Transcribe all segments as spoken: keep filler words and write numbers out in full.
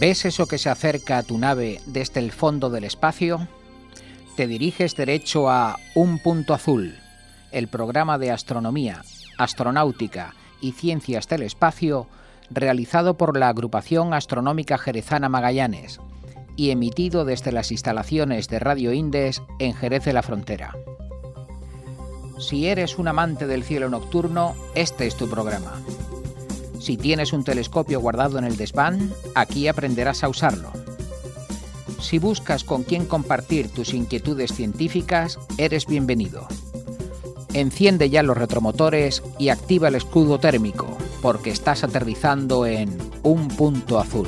¿Ves eso que se acerca a tu nave desde el fondo del espacio? Te diriges derecho a Un Punto Azul, el programa de astronomía, astronáutica y ciencias del espacio realizado por la Agrupación Astronómica Jerezana Magallanes y emitido desde las instalaciones de Radio Indes en Jerez de la Frontera. Si eres un amante del cielo nocturno, este es tu programa. Si tienes un telescopio guardado en el desván, aquí aprenderás a usarlo. Si buscas con quién compartir tus inquietudes científicas, eres bienvenido. Enciende ya los retromotores y activa el escudo térmico, porque estás aterrizando en Un Punto Azul.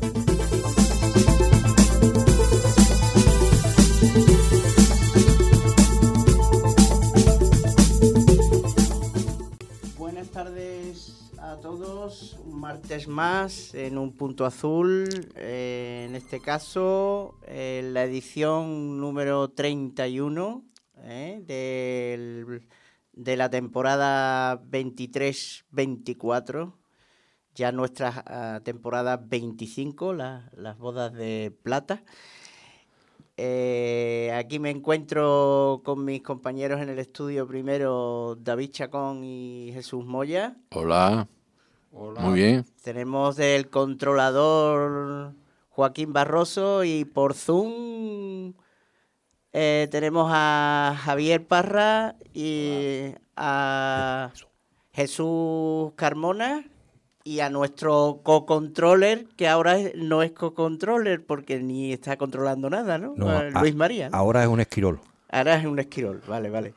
Buenas tardes a todos, un martes más en Un Punto Azul, eh, en este caso eh, la edición número treinta y uno eh, del, de la temporada veintitrés veinticuatro, ya nuestra uh, temporada veinticinco, la, las bodas de plata. Eh, aquí me encuentro con mis compañeros en el estudio, primero David Chacón y Jesús Moya. Hola. Hola. Muy bien. Tenemos del controlador Joaquín Barroso y por Zoom eh, tenemos a Javier Parra y Hola. A Jesús Carmona y a nuestro co-controller, que ahora no es co-controller porque ni está controlando nada, ¿no? no a, Luis María, ¿no? Ahora es un esquirol. Ahora es un esquirol, vale, vale.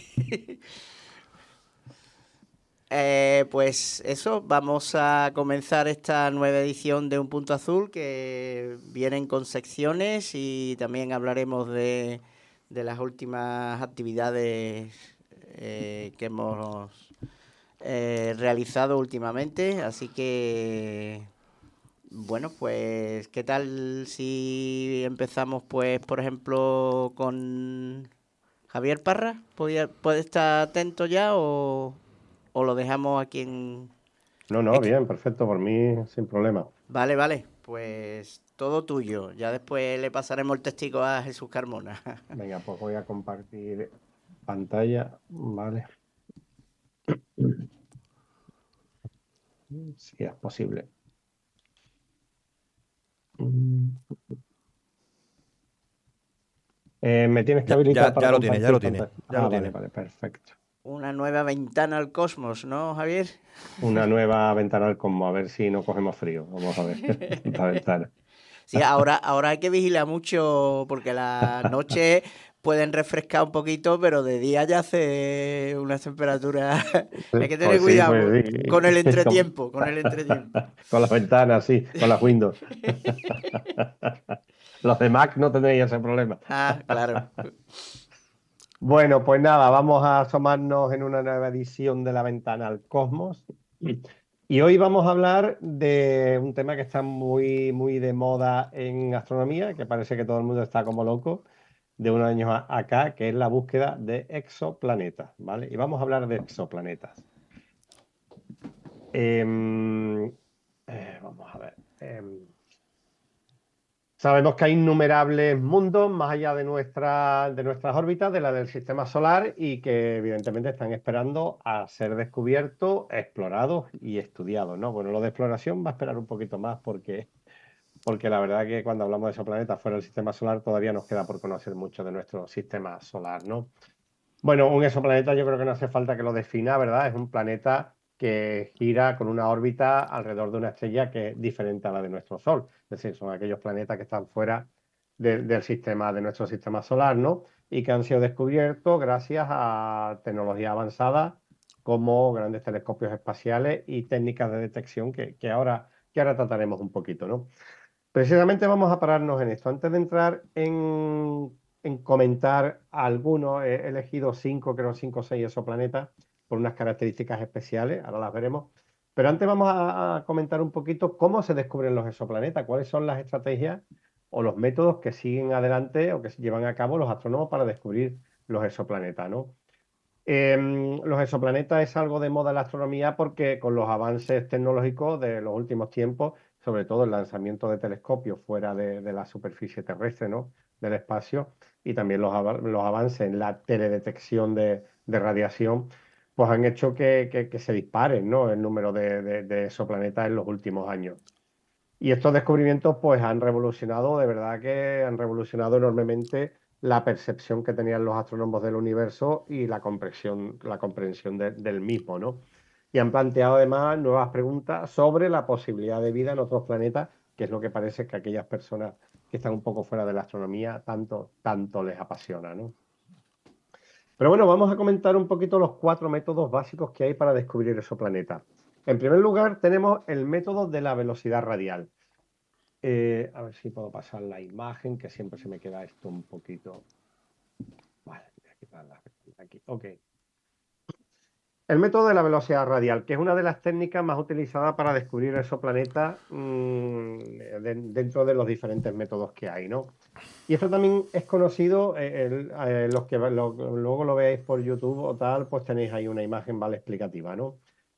Eh, pues eso, vamos a comenzar esta nueva edición de Un Punto Azul, que vienen con secciones y también hablaremos de, de las últimas actividades eh, que hemos eh, realizado últimamente. Así que, bueno, pues, ¿qué tal si empezamos, pues, por ejemplo, con Javier Parra? ¿Puede, puede estar atento ya o...? ¿O lo dejamos aquí en...? No, no, bien, perfecto, por mí sin problema. Vale, vale, pues todo tuyo. Ya después le pasaremos el testigo a Jesús Carmona. Venga, pues voy a compartir pantalla, vale. Si es posible. Eh, ¿Me tienes que habilitar ya, ya, para ya lo tiene, ya lo tiene. Ya ah, lo vale, tiene. Vale, perfecto. Una nueva ventana al cosmos, ¿no, Javier? Una nueva ventana al cosmos, a ver si no cogemos frío. Vamos a ver esta ventana. Sí, ahora, ahora hay que vigilar mucho porque las noches pueden refrescar un poquito, pero de día ya hace unas temperaturas. Hay que tener pues cuidado sí, pues sí. con el entretiempo, con el entretiempo. Con las ventanas, sí, con las Windows. Los de Mac no tendréis ese problema. Ah, claro. Bueno, pues nada, vamos a asomarnos en una nueva edición de La Ventana al Cosmos. Y hoy vamos a hablar de un tema que está muy, muy de moda en astronomía, que parece que todo el mundo está como loco de unos años a acá, que es la búsqueda de exoplanetas, ¿vale? Y vamos a hablar de exoplanetas. Eh, eh, vamos a ver. Eh, Sabemos que hay innumerables mundos más allá de, nuestra, de nuestras órbitas, de la del sistema solar, y que evidentemente están esperando a ser descubiertos, explorados y estudiados, ¿no? Bueno, lo de exploración va a esperar un poquito más porque, porque la verdad que cuando hablamos de exoplanetas fuera del sistema solar todavía nos queda por conocer mucho de nuestro sistema solar, ¿no? Bueno, un exoplaneta yo creo que no hace falta que lo defina, ¿verdad? Es un planeta que gira con una órbita alrededor de una estrella que es diferente a la de nuestro Sol. Es decir, son aquellos planetas que están fuera de, del sistema, de nuestro sistema solar, ¿no? Y que han sido descubiertos gracias a tecnología avanzada como grandes telescopios espaciales y técnicas de detección que, que, ahora, que ahora trataremos un poquito, ¿no? Precisamente vamos a pararnos en esto. Antes de entrar en, en comentar algunos, he elegido cinco, creo cinco o seis exoplanetas por unas características especiales, ahora las veremos. Pero antes vamos a, a comentar un poquito cómo se descubren los exoplanetas, cuáles son las estrategias o los métodos que siguen adelante o que se llevan a cabo los astrónomos para descubrir los exoplanetas, ¿no? Eh, los exoplanetas es algo de moda en la astronomía porque con los avances tecnológicos de los últimos tiempos sobre todo el lanzamiento de telescopios fuera de, de la superficie terrestre, ¿no? Del espacio, y también los, av los avances en la teledetección de, de radiación, pues han hecho que, que, que se disparen, ¿no? El número de, de, de exoplanetas en los últimos años. Y estos descubrimientos pues han revolucionado, de verdad que han revolucionado enormemente la percepción que tenían los astrónomos del universo y la comprensión, la comprensión de, del mismo, ¿no? Y han planteado además nuevas preguntas sobre la posibilidad de vida en otros planetas, que es lo que parece que a aquellas personas que están un poco fuera de la astronomía tanto, tanto les apasiona, ¿no? Pero bueno, vamos a comentar un poquito los cuatro métodos básicos que hay para descubrir exoplanetas. En primer lugar, tenemos el método de la velocidad radial. Eh, a ver si puedo pasar la imagen, que siempre se me queda esto un poquito. Vale, voy a quitarla aquí. Ok. El método de la velocidad radial, que es una de las técnicas más utilizadas para descubrir exoplanetas mmm, de, dentro de los diferentes métodos que hay, ¿no? Y esto también es conocido, eh, el, eh, los que lo, luego lo veáis por YouTube o tal, pues tenéis ahí una imagen, ¿vale? Explicativa, ¿no?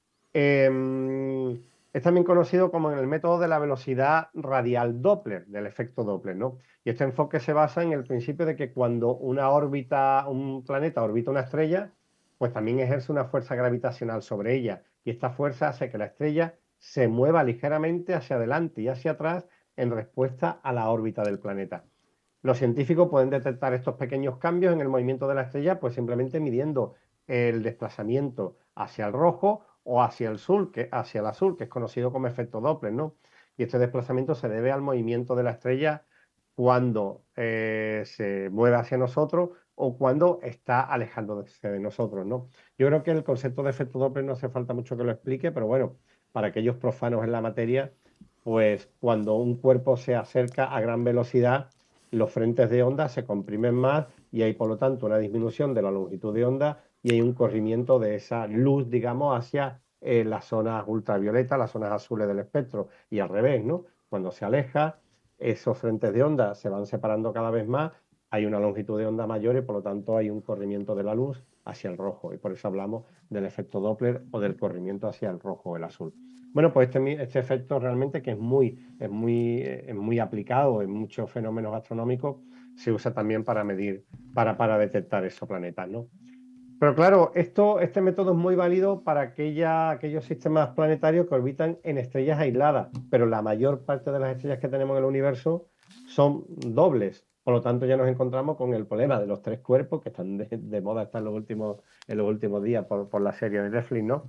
Eh, es también conocido como en el método de la velocidad radial Doppler, del efecto Doppler, ¿no? Y este enfoque se basa en el principio de que cuando una órbita, un planeta orbita una estrella, pues también ejerce una fuerza gravitacional sobre ella. Y esta fuerza hace que la estrella se mueva ligeramente hacia adelante y hacia atrás en respuesta a la órbita del planeta. Los científicos pueden detectar estos pequeños cambios en el movimiento de la estrella, pues simplemente midiendo el desplazamiento hacia el rojo o hacia el sur, que, hacia el azul, que es conocido como efecto Doppler, ¿no? Y este desplazamiento se debe al movimiento de la estrella cuando eh, se mueve hacia nosotros o cuando está alejándose de nosotros, ¿no? Yo creo que el concepto de efecto Doppler no hace falta mucho que lo explique, pero bueno, para aquellos profanos en la materia, pues cuando un cuerpo se acerca a gran velocidad, los frentes de onda se comprimen más y hay, por lo tanto, una disminución de la longitud de onda y hay un corrimiento de esa luz, digamos, hacia eh, las zonas ultravioletas, las zonas azules del espectro, y al revés, ¿no? Cuando se aleja, esos frentes de onda se van separando cada vez más, hay una longitud de onda mayor y, por lo tanto, hay un corrimiento de la luz hacia el rojo, y por eso hablamos del efecto Doppler o del corrimiento hacia el rojo o el azul. Bueno, pues este, este efecto realmente, que es muy, es, muy, es muy aplicado en muchos fenómenos astronómicos, se usa también para medir, para, para detectar exoplanetas, ¿no? Pero claro, esto, este método es muy válido para aquella, aquellos sistemas planetarios que orbitan en estrellas aisladas, pero la mayor parte de las estrellas que tenemos en el universo son dobles. Por lo tanto, ya nos encontramos con el problema de los tres cuerpos, que están de, de moda están en los últimos, en los últimos días por, por la serie de Netflix, ¿no?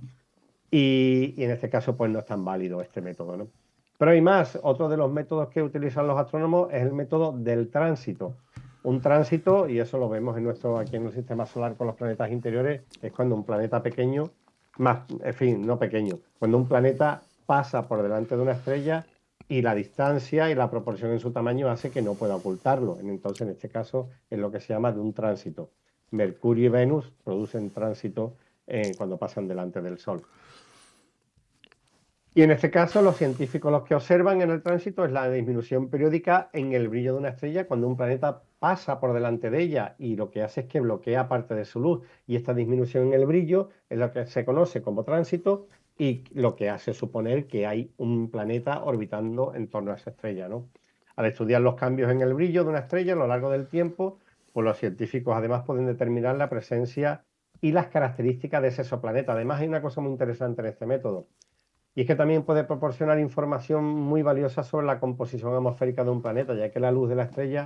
Y, y en este caso, pues no es tan válido este método, ¿no? Pero hay más. Otro de los métodos que utilizan los astrónomos es el método del tránsito. Un tránsito, y eso lo vemos en nuestro, aquí en el sistema solar con los planetas interiores, es cuando un planeta pequeño, más, en fin, no pequeño, cuando un planeta pasa por delante de una estrella y la distancia y la proporción en su tamaño hace que no pueda ocultarlo. Entonces, en este caso, es lo que se llama de un tránsito. Mercurio y Venus producen tránsito eh, cuando pasan delante del Sol. Y en este caso, los científicos los que observan en el tránsito es la disminución periódica en el brillo de una estrella cuando un planeta pasa por delante de ella, y lo que hace es que bloquea parte de su luz, y esta disminución en el brillo es lo que se conoce como tránsito y lo que hace suponer que hay un planeta orbitando en torno a esa estrella, ¿no? Al estudiar los cambios en el brillo de una estrella a lo largo del tiempo, pues los científicos además pueden determinar la presencia y las características de ese exoplaneta. Además, hay una cosa muy interesante en este método, y es que también puede proporcionar información muy valiosa sobre la composición atmosférica de un planeta, ya que la luz de la estrella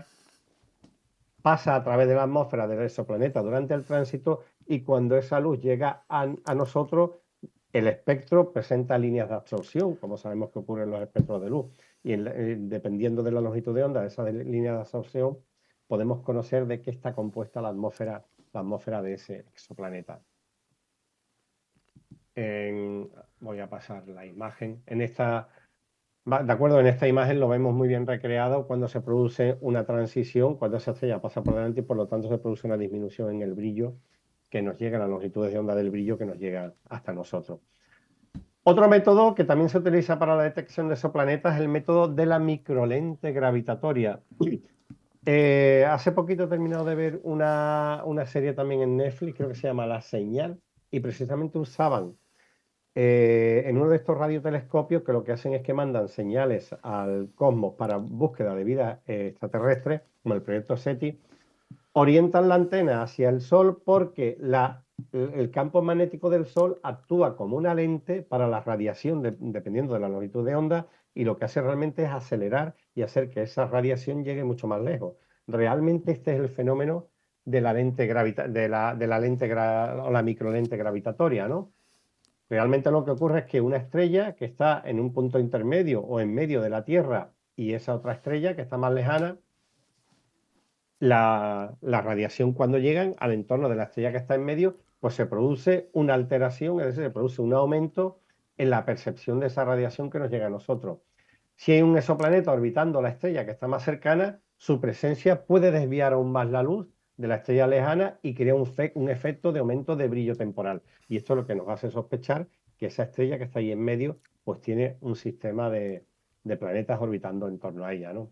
pasa a través de la atmósfera del exoplaneta durante el tránsito, y cuando esa luz llega a, a nosotros, el espectro presenta líneas de absorción, como sabemos que ocurre en los espectros de luz. Y en, eh, dependiendo de la longitud de onda de esa línea de absorción, podemos conocer de qué está compuesta la atmósfera, la atmósfera de ese exoplaneta. En, voy a pasar la imagen. En esta, de acuerdo, en esta imagen lo vemos muy bien recreado cuando se produce una transición, cuando esa estrella pasa por delante y por lo tanto se produce una disminución en el brillo que nos llega, las longitudes de onda del brillo que nos llega hasta nosotros. Otro método que también se utiliza para la detección de exoplanetas es el método de la microlente gravitatoria. Eh, hace poquito he terminado de ver una, una serie también en Netflix, creo que se llama La Señal, y precisamente usaban eh, en uno de estos radiotelescopios que lo que hacen es que mandan señales al cosmos para búsqueda de vida eh, extraterrestre, como el proyecto SETI, orientan la antena hacia el Sol porque la, el campo magnético del Sol actúa como una lente para la radiación, de, dependiendo de la longitud de onda, y lo que hace realmente es acelerar y hacer que esa radiación llegue mucho más lejos. Realmente este es el fenómeno de la lente gravita de la, de la lente gra o la microlente gravitatoria, ¿no? Realmente lo que ocurre es que una estrella que está en un punto intermedio o en medio de la Tierra y esa otra estrella que está más lejana, la, la radiación cuando llegan al entorno de la estrella que está en medio, pues se produce una alteración, es decir, se produce un aumento en la percepción de esa radiación que nos llega a nosotros. Si hay un exoplaneta orbitando la estrella que está más cercana, su presencia puede desviar aún más la luz de la estrella lejana y crea un, fe un efecto de aumento de brillo temporal. Y esto es lo que nos hace sospechar que esa estrella que está ahí en medio, pues tiene un sistema de, de planetas orbitando en torno a ella, ¿no?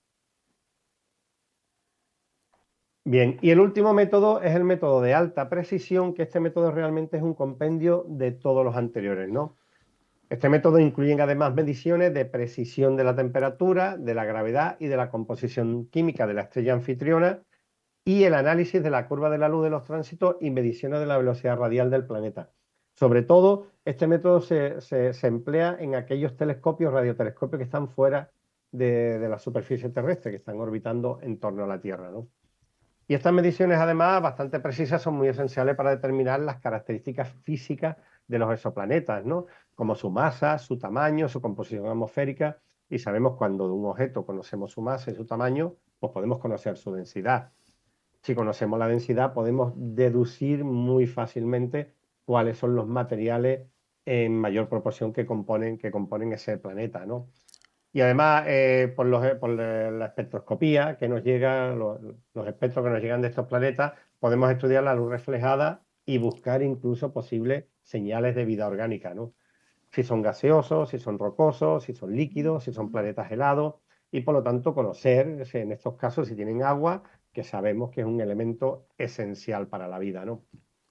Bien, y el último método es el método de alta precisión, que este método realmente es un compendio de todos los anteriores, ¿no? Este método incluye además mediciones de precisión de la temperatura, de la gravedad y de la composición química de la estrella anfitriona y el análisis de la curva de la luz de los tránsitos y mediciones de la velocidad radial del planeta. Sobre todo, este método se, se, se emplea en aquellos telescopios, radiotelescopios que están fuera de, de la superficie terrestre, que están orbitando en torno a la Tierra, ¿no? Y estas mediciones, además, bastante precisas, son muy esenciales para determinar las características físicas de los exoplanetas, ¿no? Como su masa, su tamaño, su composición atmosférica, y sabemos cuando de un objeto conocemos su masa y su tamaño, pues podemos conocer su densidad. Si conocemos la densidad, podemos deducir muy fácilmente cuáles son los materiales en mayor proporción que componen, que componen ese planeta, ¿no? Y además, eh, por, los, por, la espectroscopía que nos llega, los, los espectros que nos llegan de estos planetas, podemos estudiar la luz reflejada y buscar incluso posibles señales de vida orgánica, ¿no? Si son gaseosos, si son rocosos, si son líquidos, si son planetas helados, y por lo tanto conocer, en estos casos, si tienen agua, que sabemos que es un elemento esencial para la vida, ¿no?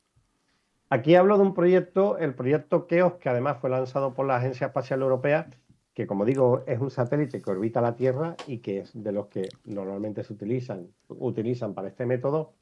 Aquí hablo de un proyecto, el proyecto KEOS, que además fue lanzado por la Agencia Espacial Europea, que, como digo, es un satélite que orbita la Tierra y que es de los que normalmente se utilizan, utilizan para este método,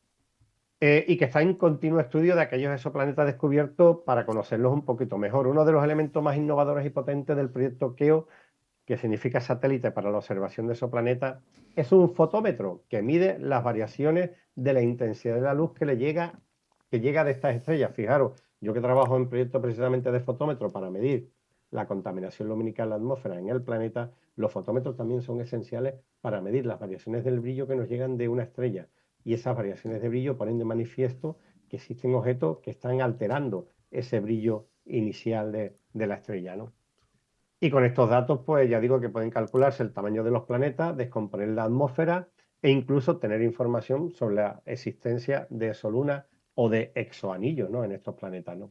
eh, y que está en continuo estudio de aquellos exoplanetas descubiertos para conocerlos un poquito mejor. Uno de los elementos más innovadores y potentes del proyecto KEOS, que significa satélite para la observación de exoplanetas, es un fotómetro que mide las variaciones de la intensidad de la luz que le llega, que llega de estas estrellas. Fijaros, yo que trabajo en proyectos precisamente de fotómetro para medir la contaminación lumínica en la atmósfera en el planeta, los fotómetros también son esenciales para medir las variaciones del brillo que nos llegan de una estrella. Y esas variaciones de brillo ponen de manifiesto que existen objetos que están alterando ese brillo inicial de, de la estrella, ¿no? Y con estos datos, pues ya digo que pueden calcularse el tamaño de los planetas, descomponer la atmósfera e incluso tener información sobre la existencia de exolunas o de exoanillos, ¿no?, en estos planetas, ¿no?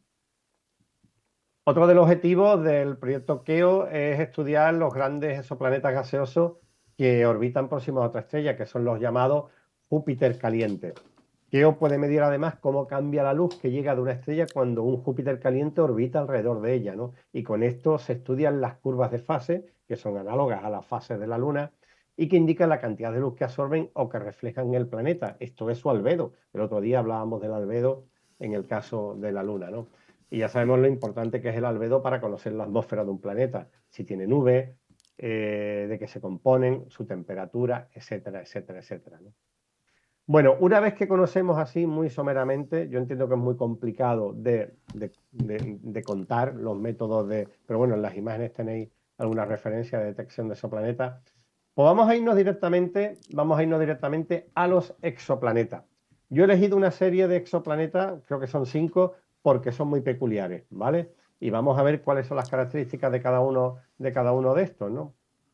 Otro de los objetivos del proyecto KEOS es estudiar los grandes exoplanetas gaseosos que orbitan próximos a otra estrella, que son los llamados Júpiter calientes. KEOS puede medir además cómo cambia la luz que llega de una estrella cuando un Júpiter caliente orbita alrededor de ella, ¿no? Y con esto se estudian las curvas de fase, que son análogas a las fases de la Luna, y que indican la cantidad de luz que absorben o que reflejan el planeta. Esto es su albedo. El otro día hablábamos del albedo en el caso de la Luna, ¿no? Y ya sabemos lo importante que es el albedo para conocer la atmósfera de un planeta, si tiene nubes, eh, de qué se componen, su temperatura, etcétera, etcétera, etcétera, ¿no? Bueno, una vez que conocemos así muy someramente, yo entiendo que es muy complicado de, de, de, de contar los métodos de... Pero bueno, en las imágenes tenéis alguna referencia de detección de exoplanetas. Pues vamos a irnos directamente, vamos a irnos directamente a los exoplanetas. Yo he elegido una serie de exoplanetas, creo que son cinco, porque son muy peculiares, ¿vale? Y vamos a ver cuáles son las características de cada uno de, cada uno de estos, ¿no?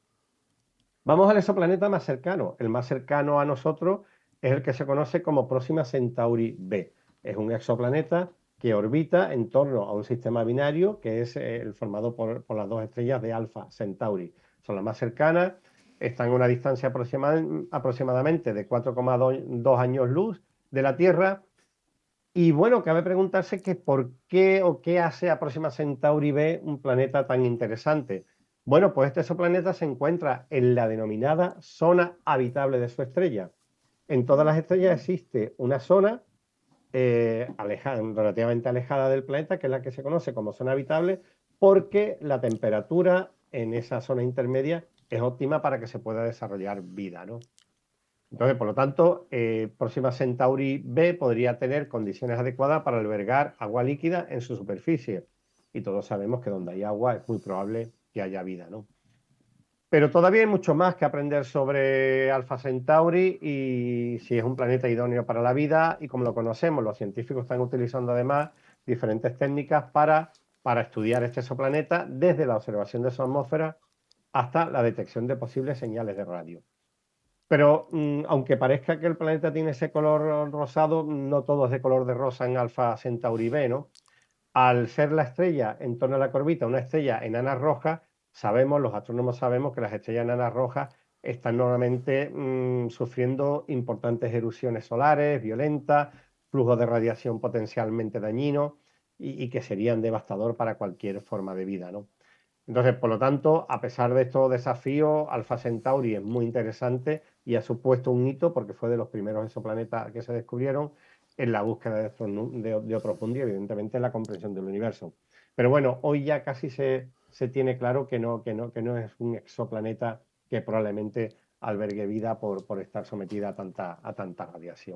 Vamos al exoplaneta más cercano. El más cercano a nosotros es el que se conoce como Próxima Centauri B. Es un exoplaneta que orbita en torno a un sistema binario que es el formado por, por las dos estrellas de Alfa Centauri. Son las más cercanas, están a una distancia aproximada, aproximadamente de cuatro coma dos años luz de la Tierra Y bueno, cabe preguntarse que por qué o qué hace a Próxima Centauri B un planeta tan interesante. Bueno, pues este exoplaneta se encuentra en la denominada zona habitable de su estrella. En todas las estrellas existe una zona eh, alejada, relativamente alejada del planeta, que es la que se conoce como zona habitable, porque la temperatura en esa zona intermedia es óptima para que se pueda desarrollar vida, ¿no? Entonces, por lo tanto, eh, Próxima Centauri B podría tener condiciones adecuadas para albergar agua líquida en su superficie. Y todos sabemos que donde hay agua es muy probable que haya vida, ¿no? Pero todavía hay mucho más que aprender sobre Alpha Centauri y si es un planeta idóneo para la vida. Y como lo conocemos, los científicos están utilizando además diferentes técnicas para, para estudiar este exoplaneta, desde la observación de su atmósfera hasta la detección de posibles señales de radio. Pero mmm, aunque parezca que el planeta tiene ese color rosado, no todo es de color de rosa en Alpha Centauri B, ¿no? Al ser la estrella en torno a la órbita una estrella enana roja, sabemos, los astrónomos sabemos que las estrellas enanas rojas están normalmente mmm, sufriendo importantes erupciones solares violentas, flujos de radiación potencialmente dañinos y, y que serían devastador para cualquier forma de vida, ¿no? Entonces, por lo tanto, a pesar de estos desafíos, Alpha Centauri es muy interesante y ha supuesto un hito porque fue de los primeros exoplanetas que se descubrieron en la búsqueda de, otros, de, de otros mundos y evidentemente en la comprensión del universo. Pero bueno, hoy ya casi se, se tiene claro que no, que, no, que no es un exoplaneta que probablemente albergue vida por, por estar sometida a tanta, a tanta radiación.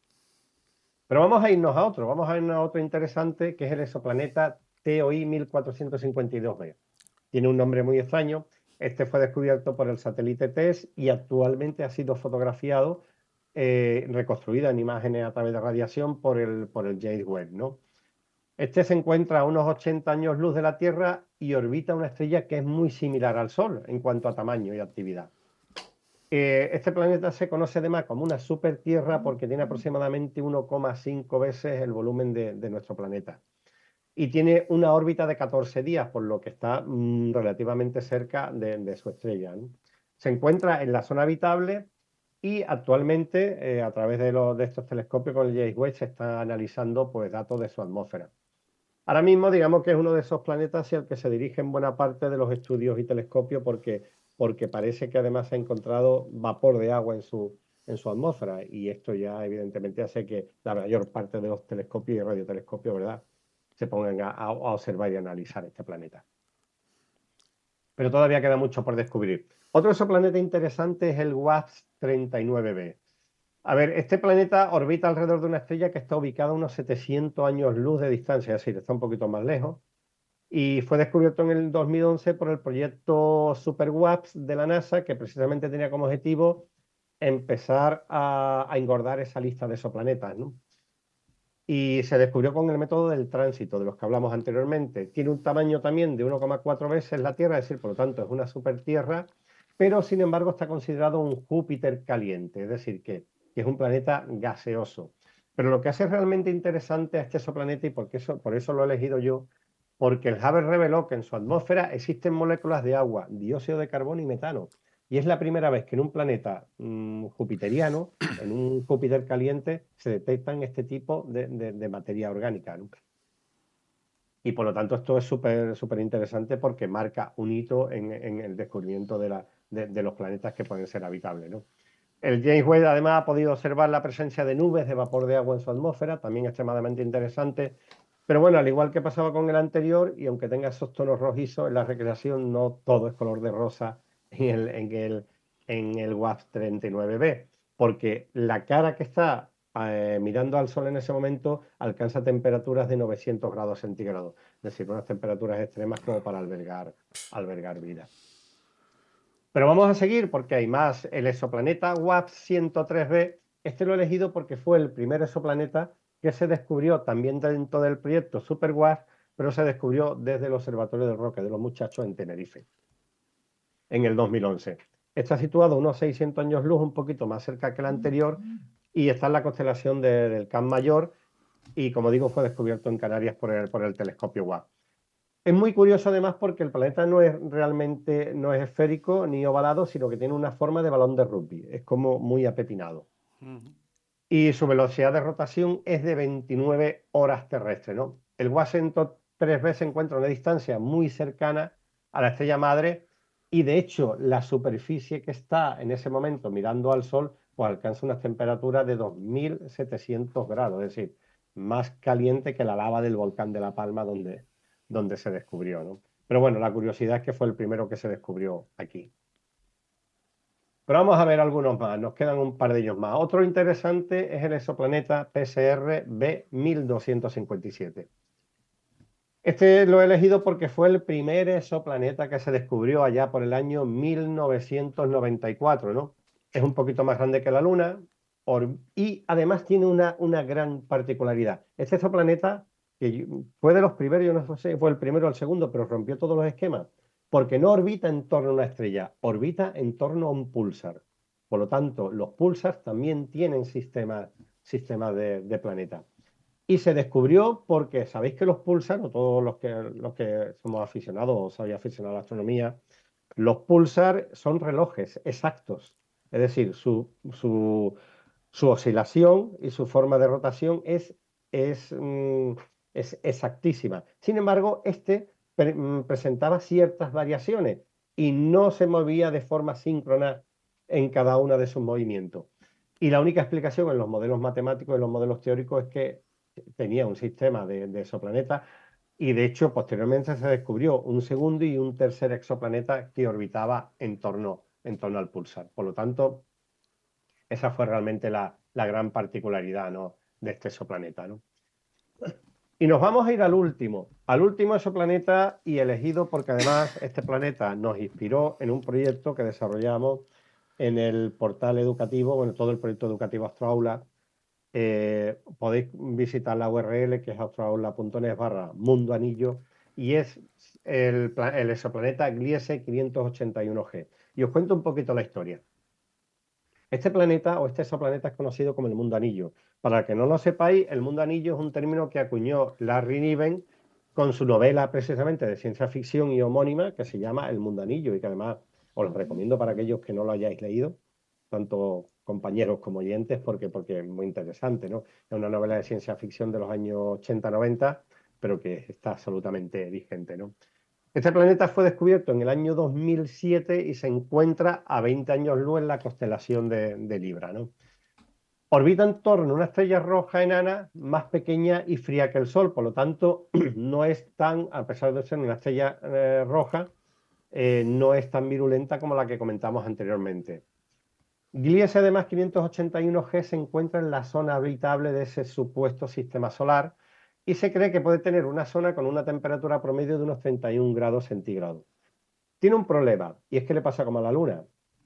Pero vamos a irnos a otro, vamos a irnos a otro interesante que es el exoplaneta T O I mil cuatrocientos cincuenta y dos b. Tiene un nombre muy extraño. Este fue descubierto por el satélite TESS y actualmente ha sido fotografiado, eh, reconstruido en imágenes a través de radiación por el, por el James Webb, ¿no? Este se encuentra a unos ochenta años luz de la Tierra y orbita una estrella que es muy similar al Sol en cuanto a tamaño y actividad. Eh, este planeta se conoce además como una supertierra porque tiene aproximadamente uno coma cinco veces el volumen de, de nuestro planeta. Y tiene una órbita de catorce días, por lo que está mmm, relativamente cerca de, de su estrella, ¿no? Se encuentra en la zona habitable y actualmente, eh, a través de, los, de estos telescopios con el James Webb, se está analizando pues, datos de su atmósfera. Ahora mismo, digamos que es uno de esos planetas hacia el que se dirigen buena parte de los estudios y telescopios porque, porque parece que además se ha encontrado vapor de agua en su, en su atmósfera y esto ya evidentemente hace que la mayor parte de los telescopios y radiotelescopios, ¿verdad?, se pongan a, a observar y analizar este planeta. Pero todavía queda mucho por descubrir. Otro exoplaneta interesante es el WASP treinta y nueve b. A ver, este planeta orbita alrededor de una estrella que está ubicada a unos setecientos años luz de distancia, es decir, está un poquito más lejos, y fue descubierto en el dos mil once por el proyecto SuperWASP de la NASA, que precisamente tenía como objetivo empezar a, a engordar esa lista de exoplanetas, ¿no? Y se descubrió con el método del tránsito, de los que hablamos anteriormente. Tiene un tamaño también de uno coma cuatro veces la Tierra, es decir, por lo tanto es una supertierra, pero sin embargo está considerado un Júpiter caliente, es decir, que, que es un planeta gaseoso. Pero lo que hace realmente interesante a este exoplaneta, y porque eso, por eso lo he elegido yo, porque el Hubble reveló que en su atmósfera existen moléculas de agua, dióxido de carbono y metano. Y es la primera vez que en un planeta mmm, jupiteriano, en un Júpiter caliente, se detectan este tipo de, de, de materia orgánica, ¿no? Y por lo tanto esto es súper súper interesante porque marca un hito en, en el descubrimiento de, la, de, de los planetas que pueden ser habitables, ¿no? El James Webb además ha podido observar la presencia de nubes de vapor de agua en su atmósfera, también extremadamente interesante. Pero bueno, al igual que pasaba con el anterior, y aunque tenga esos tonos rojizos, en la recreación no todo es color de rosa en el, en el, en el WASP treinta y nueve b, porque la cara que está eh, mirando al Sol en ese momento alcanza temperaturas de novecientos grados centígrados, es decir, unas temperaturas extremas como para albergar, albergar vida. Pero vamos a seguir porque hay más. El exoplaneta WASP ciento tres b, este lo he elegido porque fue el primer exoplaneta que se descubrió también dentro del proyecto SuperWASP, pero se descubrió desde el Observatorio del Roque de los Muchachos en Tenerife, en el dos mil once. Está situado a unos seiscientos años luz, un poquito más cerca que el anterior, y está en la constelación de, del Can Mayor, y como digo, fue descubierto en Canarias por el, por el telescopio WASP. Es muy curioso además porque el planeta no es realmente no es esférico ni ovalado, sino que tiene una forma de balón de rugby. Es como muy apepinado. Uh-huh. y su velocidad de rotación es de veintinueve horas terrestres, ¿no? El Washington tres B se encuentra a una distancia muy cercana a la estrella madre y de hecho la superficie que está en ese momento mirando al Sol pues alcanza unas temperaturas de dos mil setecientos grados, es decir, más caliente que la lava del volcán de La Palma donde, donde se descubrió, ¿no? Pero bueno, la curiosidad es que fue el primero que se descubrió aquí. Pero vamos a ver algunos más, nos quedan un par de ellos más. Otro interesante es el exoplaneta P S R B mil doscientos cincuenta y siete. Este lo he elegido porque fue el primer exoplaneta que se descubrió allá por el año mil novecientos noventa y cuatro, ¿no? Es un poquito más grande que la Luna y además tiene una, una gran particularidad. Este exoplaneta, que fue de los primeros, yo no sé si fue el primero o el segundo, pero rompió todos los esquemas, porque no orbita en torno a una estrella, orbita en torno a un púlsar. Por lo tanto, los púlsars también tienen sistemas sistema de, de planeta. Y se descubrió porque sabéis que los púlsars, o todos los que, los que somos aficionados o sabéis aficionados a la astronomía, los púlsars son relojes exactos. Es decir, su, su, su oscilación y su forma de rotación es, es, mm, es exactísima. Sin embargo, este pre presentaba ciertas variaciones y no se movía de forma síncrona en cada uno de sus movimientos. Y la única explicación en los modelos matemáticos y los modelos teóricos es que tenía un sistema de, de exoplanetas y de hecho posteriormente se descubrió un segundo y un tercer exoplaneta que orbitaba en torno, en torno al púlsar. Por lo tanto, esa fue realmente la, la gran particularidad, ¿no?, de este exoplaneta, ¿no? Y nos vamos a ir al último, al último exoplaneta y elegido porque además este planeta nos inspiró en un proyecto que desarrollamos en el portal educativo, bueno, todo el proyecto educativo Astroaula. Eh, podéis visitar la U R L que es astroaula punto net barra mundo anillo y es el, el exoplaneta Gliese quinientos ochenta y uno G. Y os cuento un poquito la historia. Este planeta o este exoplaneta es conocido como el mundo anillo. Para que no lo sepáis, el mundo anillo es un término que acuñó Larry Niven con su novela precisamente de ciencia ficción y homónima que se llama El mundo anillo y que además os lo recomiendo para aquellos que no lo hayáis leído, tanto compañeros como oyentes, porque, porque es muy interesante, ¿no? Es una novela de ciencia ficción de los años ochenta noventa, pero que está absolutamente vigente, ¿no? Este planeta fue descubierto en el año dos mil siete y se encuentra a veinte años luz en la constelación de, de Libra, ¿no? Orbita en torno a una estrella roja enana más pequeña y fría que el Sol, por lo tanto, no es tan, a pesar de ser una estrella eh, roja, eh, no es tan virulenta como la que comentamos anteriormente. Gliese además quinientos ochenta y uno G se encuentra en la zona habitable de ese supuesto sistema solar y se cree que puede tener una zona con una temperatura promedio de unos treinta y un grados centígrados. Tiene un problema y es que le pasa como a la Luna.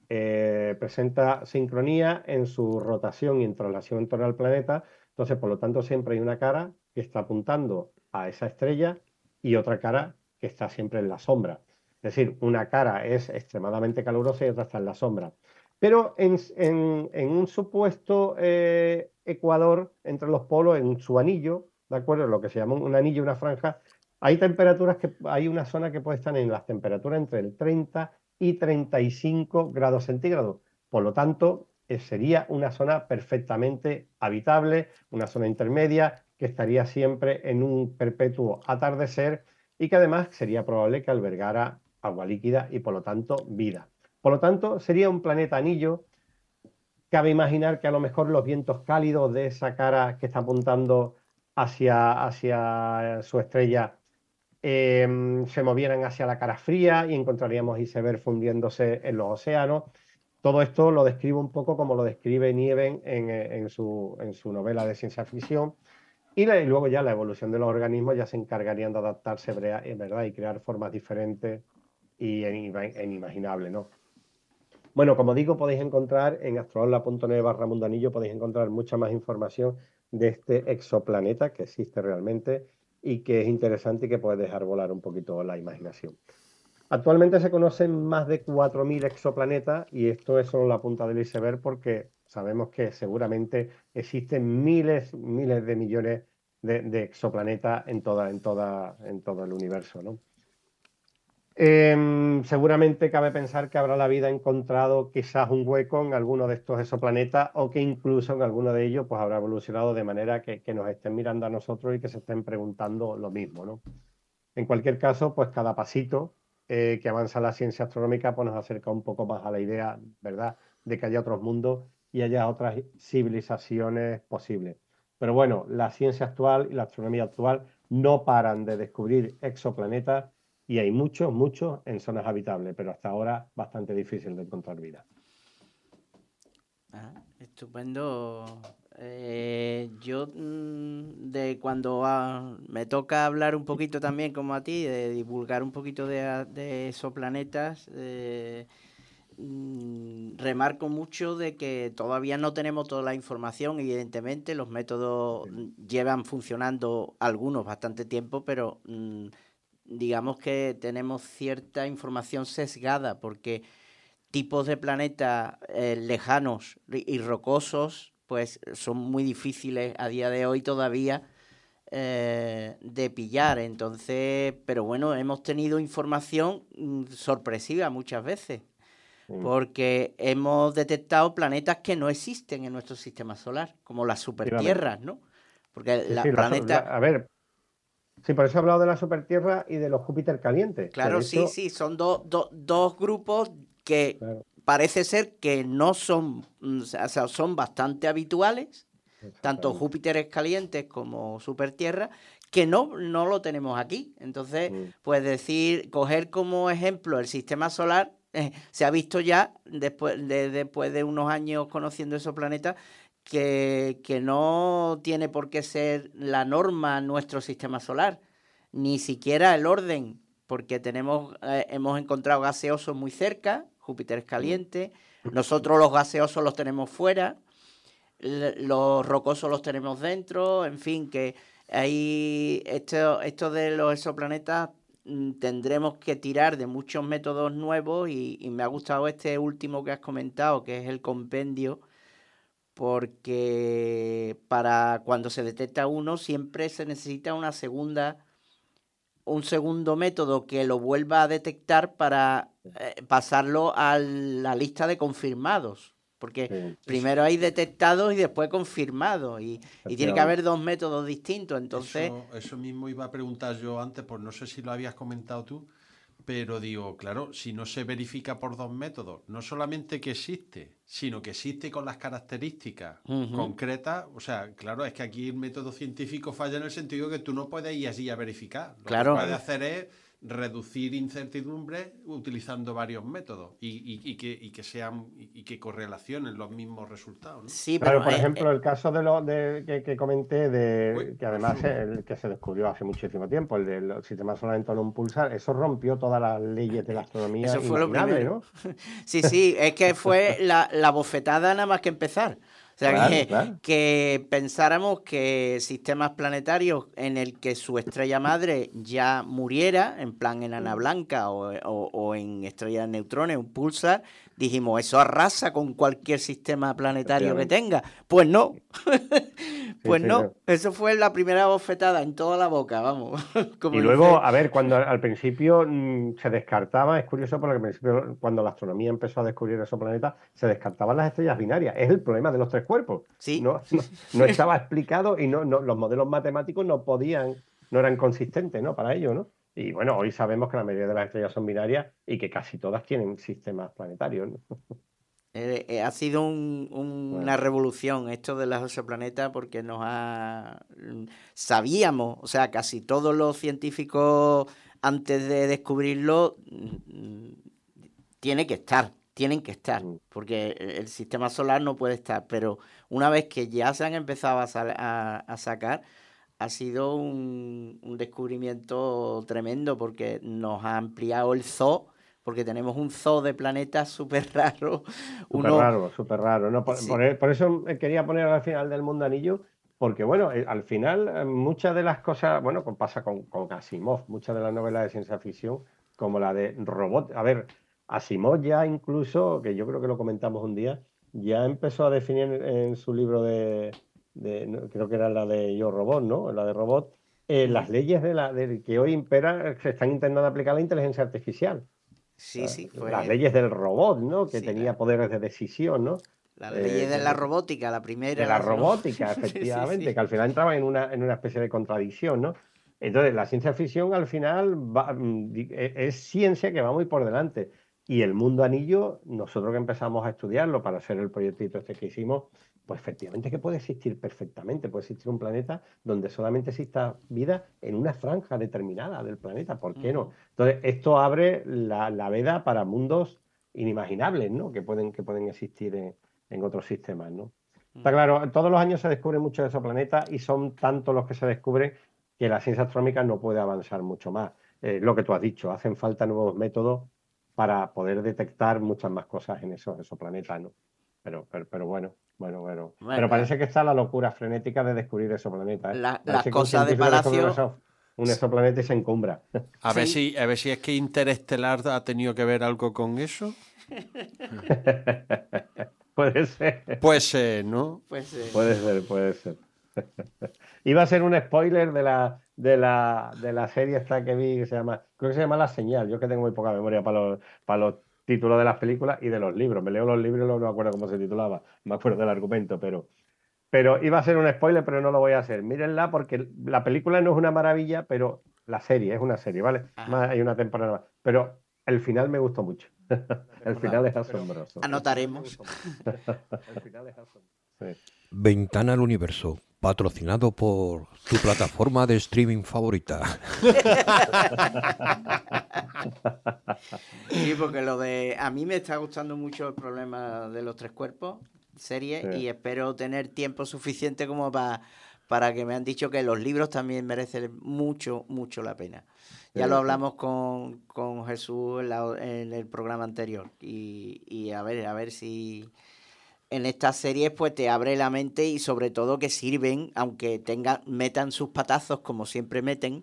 Eh, presenta sincronía en su rotación y en traslación en torno al planeta, entonces por lo tanto siempre hay una cara que está apuntando a esa estrella y otra cara que está siempre en la sombra. Es decir, una cara es extremadamente calurosa y otra está en la sombra. Pero en, en, en un supuesto eh, ecuador entre los polos, en su anillo, ¿de acuerdo? Lo que se llama un anillo, una franja, hay temperaturas que hay una zona que puede estar en las temperaturas entre el treinta y treinta y cinco grados centígrados. Por lo tanto, eh, sería una zona perfectamente habitable, una zona intermedia que estaría siempre en un perpetuo atardecer y que además sería probable que albergara agua líquida y por lo tanto vida. Por lo tanto, sería un planeta anillo. Cabe imaginar que a lo mejor los vientos cálidos de esa cara que está apuntando hacia, hacia su estrella eh, se movieran hacia la cara fría y encontraríamos iceberg fundiéndose en los océanos. Todo esto lo describe un poco como lo describe Niven en, en, su, en su novela de ciencia ficción. Y, la, y luego ya la evolución de los organismos ya se encargarían de adaptarse, ¿verdad?, y crear formas diferentes y inimaginables, ¿no? Bueno, como digo, podéis encontrar en astroaula punto net barra mundo anillo, podéis encontrar mucha más información de este exoplaneta que existe realmente y que es interesante y que puede dejar volar un poquito la imaginación. Actualmente se conocen más de cuatro mil exoplanetas y esto es solo la punta del iceberg porque sabemos que seguramente existen miles, miles de millones de, de exoplanetas en, toda, en, toda, en todo el universo, ¿no? Eh, seguramente cabe pensar que habrá la vida encontrado quizás un hueco en alguno de estos exoplanetas o que incluso en alguno de ellos pues habrá evolucionado de manera que, que nos estén mirando a nosotros y que se estén preguntando lo mismo, ¿no? En cualquier caso, pues cada pasito eh, que avanza la ciencia astronómica pues nos acerca un poco más a la idea, ¿verdad?, de que haya otros mundos y haya otras civilizaciones posibles. Pero bueno, la ciencia actual y la astronomía actual no paran de descubrir exoplanetas y hay muchos, muchos en zonas habitables, pero hasta ahora bastante difícil de encontrar vida. Ah, estupendo. Eh, yo mm, de cuando ah, me toca hablar un poquito también como a ti, de divulgar un poquito de, de exoplanetas, eh, mm, remarco mucho de que todavía no tenemos toda la información, evidentemente, los métodos Sí. llevan funcionando algunos bastante tiempo, pero mm, digamos que tenemos cierta información sesgada porque tipos de planetas eh, lejanos y rocosos pues son muy difíciles a día de hoy todavía eh, de pillar. Entonces, pero bueno, hemos tenido información mm, sorpresiva muchas veces Sí. porque hemos detectado planetas que no existen en nuestro sistema solar, como las supertierras, ¿no? Porque Sí, la sí, la, la, planeta, a ver, sí, por eso he hablado de la supertierra y de los Júpiter calientes, que claro, de sí, hecho, sí, son do, do, dos grupos que claro, parece ser que no son, mm, o sea, son bastante habituales, tanto exactamente. Júpiteres calientes como supertierra, que no, no lo tenemos aquí. Entonces, Mm. pues decir, coger como ejemplo el sistema solar, eh, se ha visto ya, después de, después de unos años conociendo esos planetas, que, que no tiene por qué ser la norma nuestro sistema solar, ni siquiera el orden, porque tenemos, eh, hemos encontrado gaseosos muy cerca, Júpiter es Mm. caliente, nosotros los gaseosos los tenemos fuera, los rocosos los tenemos dentro, en fin, que ahí esto, esto de los exoplanetas mm, tendremos que tirar de muchos métodos nuevos y, y me ha gustado este último que has comentado, que es el compendio, porque para cuando se detecta uno siempre se necesita una segunda, un segundo método que lo vuelva a detectar para eh, pasarlo a la lista de confirmados. Porque Sí, Eso, primero hay detectados y después confirmados. Y, y tiene que efectivamente. haber dos métodos distintos. Entonces, eso, eso mismo iba a preguntar yo antes, pues no sé si lo habías comentado tú, pero digo, claro, si no se verifica por dos métodos, no solamente que existe, sino que existe con las características uh-huh. concretas, o sea, claro, es que aquí el método científico falla en el sentido que tú no puedes ir allí a verificar. Lo claro. que puedes hacer es reducir incertidumbres utilizando varios métodos y, y, y, que, y que sean y que correlacionen los mismos resultados, ¿no? Sí, Claro, pero por eh, ejemplo, eh, el caso de lo de, que, que comenté, Uy, de que pues además sube. es el que se descubrió hace muchísimo tiempo, el del sistema solar en torno a un pulsar, eso rompió todas las leyes de la astronomía eso fue lo imaginable, primero. ¿no? Sí, sí, es que fue la, la bofetada nada más que empezar. O sea, Claro, que, claro. que pensáramos que sistemas planetarios en el que su estrella madre ya muriera, en plan enana Mm. blanca o, o, o en estrella de neutrones, un pulsar, dijimos, eso arrasa con cualquier sistema planetario que Efectivamente. tenga. Pues no, Sí, pues sí, no, no. eso fue la primera bofetada en toda la boca, vamos, como Y luego, dice. a ver, cuando al principio mm, se descartaba, es curioso porque al principio, cuando la astronomía empezó a descubrir esos planetas, se descartaban las estrellas binarias. Es el problema de los tres cuerpos. Sí, No, no, no estaba explicado y no, no, los modelos matemáticos no podían, no eran consistentes, ¿no? Para ello, ¿no? Y bueno, hoy sabemos que la mayoría de las estrellas son binarias y que casi todas tienen sistemas planetarios, ¿no? Eh, eh, ha sido un- Bueno, una revolución esto de los exoplanetas porque nos ha... mm, Sabíamos, o sea, casi todos los científicos antes de descubrirlo mm, tiene que estar, tienen que estar, mm, porque el el sistema solar no puede estar, pero una vez que ya se han empezado a, sal- a- a sacar, ha sido un, un descubrimiento tremendo porque nos ha ampliado el zoo, porque tenemos un zoo de planetas súper raro. súper Uno, raro, súper raro, ¿no? Por, sí, por- por eso quería poner al final del mundanillo, porque bueno, eh, al final eh, muchas de las cosas, bueno, pues pasa con, con Asimov, muchas de las novelas de ciencia ficción, como la de Robot. A ver, Asimov ya incluso, que yo creo que lo comentamos un día, ya empezó a definir en su libro de, de- no, creo que era la de Yo Robot, ¿no? La de Robot, eh, Mm. las leyes de la, de, que hoy imperan se están intentando aplicar a la inteligencia artificial. Sí, sí, Las pues leyes del robot, ¿no? Que sí, tenía la- poderes de decisión, ¿no? las Eh, leyes de que- la de, robótica, la de primera, la la segunda. robótica, Sí, efectivamente, sí. que al final entraba en una, en una especie de contradicción, ¿no? Entonces, la ciencia ficción al final va- mm, di- e- es ciencia que va muy por delante. Y el mundo anillo, nosotros que empezamos a estudiarlo para hacer el proyectito este que hicimos, pues efectivamente que puede existir perfectamente. Puede existir un planeta donde solamente exista vida en una franja determinada del planeta. ¿Por qué no? Ujú. Entonces, esto abre la, la veda para mundos inimaginables, ¿no? Que pueden, que pueden existir en, en otros sistemas, ¿no? Está Ujú. claro, todos los años se descubren muchos exoplanetas y son tantos los que se descubren que la ciencia astronómica no puede avanzar mucho más. Eh, lo que tú has dicho, hacen falta nuevos métodos para poder detectar muchas más cosas en esos exoplanetas, ¿no? Pero, pero, pero bueno, bueno, bueno. Bueno, Pero la- parece que está la locura frenética de descubrir exoplanetas, ¿eh? la- las Parece que un cosas de científico descubre un, Palacio, exo- un exoplaneta y se encumbra. A ver sí, si, a ver si es que Interestelar ha tenido que ver algo con eso. Puede ser, Puede ser, ¿no? pues eh, puede ser, puede ser. Iba a ser un spoiler de la, de la, de la serie esta que vi, que se llama, creo que se llama La Señal. Yo es que tengo muy poca memoria para los, para los títulos de las películas y de los libros. Me leo los libros y no me acuerdo cómo se titulaba, me acuerdo del argumento, pero, pero iba a ser un spoiler, pero no lo voy a hacer. Mírenla porque la película no es una maravilla, pero la serie es una serie, ¿vale? ajá, Más, hay una temporada más. Pero el final me gustó mucho. El final es asombroso. anotaremos. El final es asombroso. Sí. Ventana al Universo, patrocinado por tu plataforma de streaming favorita. Sí, porque lo de... A mí me está gustando mucho el problema de los tres cuerpos, serie, Sí. y espero tener tiempo suficiente como para, para que me han dicho que los libros también merecen mucho, mucho la pena. Ya Sí, lo sí. hablamos con, con Jesús en, la- en el programa anterior, y, y a ver, a ver si... En estas series pues te abre la mente y sobre todo que sirven, aunque tengan, metan sus patazos como siempre meten,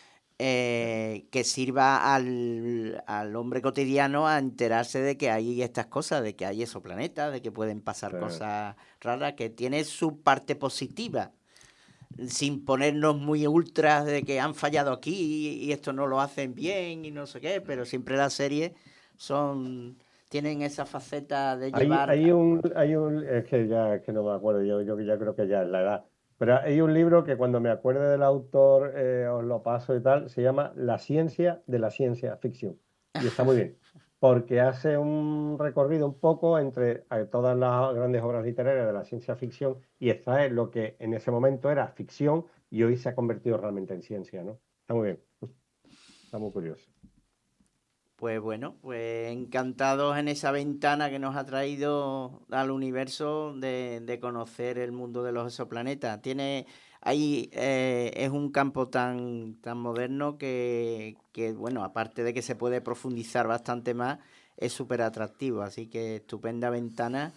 eh, que sirva al, al hombre cotidiano a enterarse de que hay estas cosas, de que hay exoplanetas, de que pueden pasar Sí. cosas raras, que tiene su parte positiva, sin ponernos muy ultras de que han fallado aquí y esto no lo hacen bien y no sé qué, pero siempre las series son tienen esa faceta de Hay, llevar... hay un, hay un, es que ya es que no me acuerdo, yo, yo ya creo que ya es la edad, pero hay un libro que cuando me acuerde del autor eh, os lo paso y tal, se llama La ciencia de la ciencia ficción. Y está muy bien, porque hace un recorrido un poco entre eh, todas las grandes obras literarias de la ciencia ficción y extrae lo que en ese momento era ficción y hoy se ha convertido realmente en ciencia, ¿no? Está muy bien, está muy curioso. Pues bueno, pues encantados en esa ventana que nos ha traído al universo de, de conocer el mundo de los exoplanetas. Tiene ahí eh, es un campo tan, tan moderno que, que, bueno, aparte de que se puede profundizar bastante más, es súper atractivo. Así que estupenda ventana.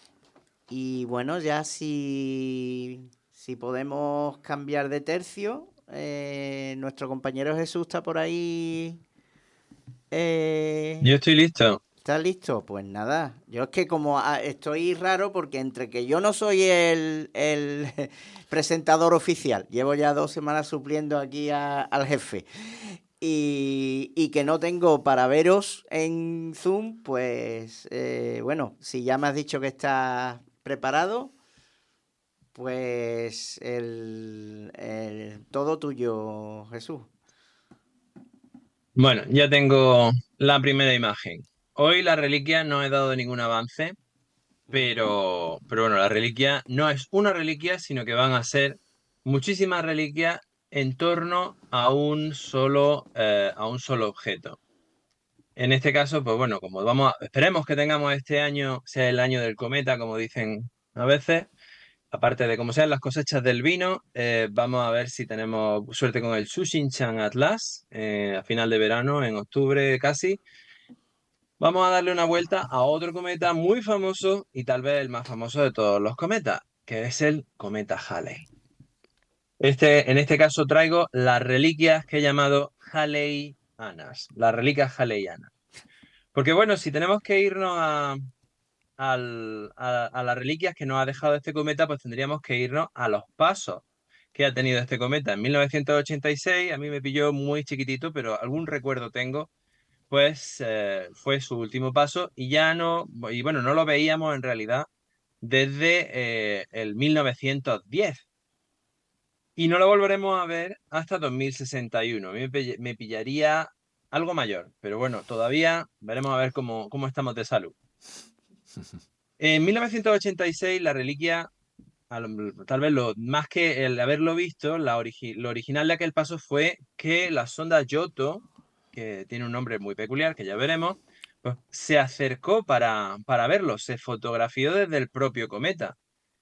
Y bueno, ya si, si podemos cambiar de tercio, eh, nuestro compañero Jesús está por ahí. Eh, Yo estoy listo. ¿Estás listo? Pues nada, yo es que como ah, estoy raro porque entre que yo no soy el, el presentador oficial, llevo ya dos semanas supliendo aquí a- al jefe, y, y que no tengo para veros en Zoom, pues eh, bueno, si ya me has dicho que estás preparado, pues el, el- todo tuyo, Jesús. Bueno, ya tengo la primera imagen. Hoy la reliquia no he dado ningún avance, pero, pero bueno, la reliquia no es una reliquia, sino que van a ser muchísimas reliquias en torno a un solo, eh, a un solo objeto. En este caso, pues bueno, como vamos a- esperemos que tengamos este año, sea el año del cometa, como dicen a veces, aparte de como sean las cosechas del vino, eh, vamos a ver si tenemos suerte con el Sushinchan Atlas eh, a final de verano, en octubre casi. Vamos a darle una vuelta a otro cometa muy famoso y tal vez el más famoso de todos los cometas, que es el cometa Halley. Este, en este caso traigo las reliquias que he llamado Halleyananas, las reliquias Halleyananas. Porque bueno, si tenemos que irnos a, al- a, a las reliquias que nos ha dejado este cometa, pues tendríamos que irnos a los pasos que ha tenido este cometa. En mil novecientos ochenta y seis, a mí me pilló muy chiquitito, pero algún recuerdo tengo, pues eh, fue su último paso y ya no, y bueno, no lo veíamos en realidad desde eh, el mil novecientos diez. Y no lo volveremos a ver hasta dos mil sesenta y uno. A mí me, pill- me pillaría algo mayor, pero bueno, todavía veremos a ver cómo, cómo estamos de salud. En mil novecientos ochenta y seis, la reliquia, a lo- tal vez lo, más que el haberlo visto, la origi- lo original de aquel paso fue que la sonda Giotto, que tiene un nombre muy peculiar, que ya veremos, pues se acercó para, para verlo, se fotografió desde el propio cometa.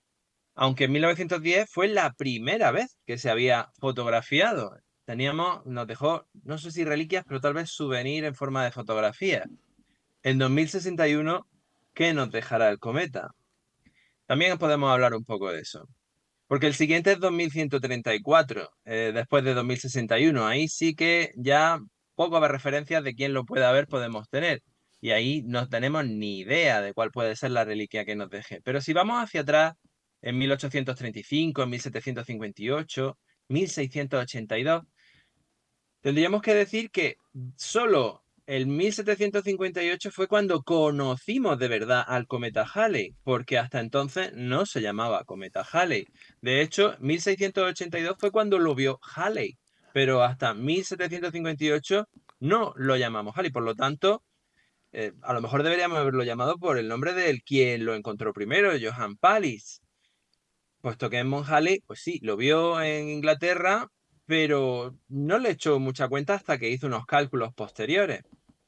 Aunque en mil novecientos diez fue la primera vez que se había fotografiado. Teníamos, nos dejó, no sé si reliquias, pero tal vez souvenir en forma de fotografía. En dos mil sesenta y uno, ¿qué nos dejará el cometa? También podemos hablar un poco de eso. Porque el siguiente es dos mil ciento treinta y cuatro, eh, después de dos mil sesenta y uno. Ahí sí que ya poco de referencias de quién lo puede haber podemos tener. Y ahí no tenemos ni idea de cuál puede ser la reliquia que nos deje. Pero si vamos hacia atrás, en mil ochocientos treinta y cinco, en mil setecientos cincuenta y ocho, mil seiscientos ochenta y dos, tendríamos que decir que solo el mil setecientos cincuenta y ocho fue cuando conocimos de verdad al cometa Halley, porque hasta entonces no se llamaba cometa Halley. De hecho, mil seiscientos ochenta y dos fue cuando lo vio Halley, pero hasta mil setecientos cincuenta y ocho no lo llamamos Halley. Por lo tanto, eh, a lo mejor deberíamos haberlo llamado por el nombre del quien lo encontró primero, Johann Pallis. Puesto que Edmond Halley, pues sí, lo vio en Inglaterra, pero no le echó mucha cuenta hasta que hizo unos cálculos posteriores.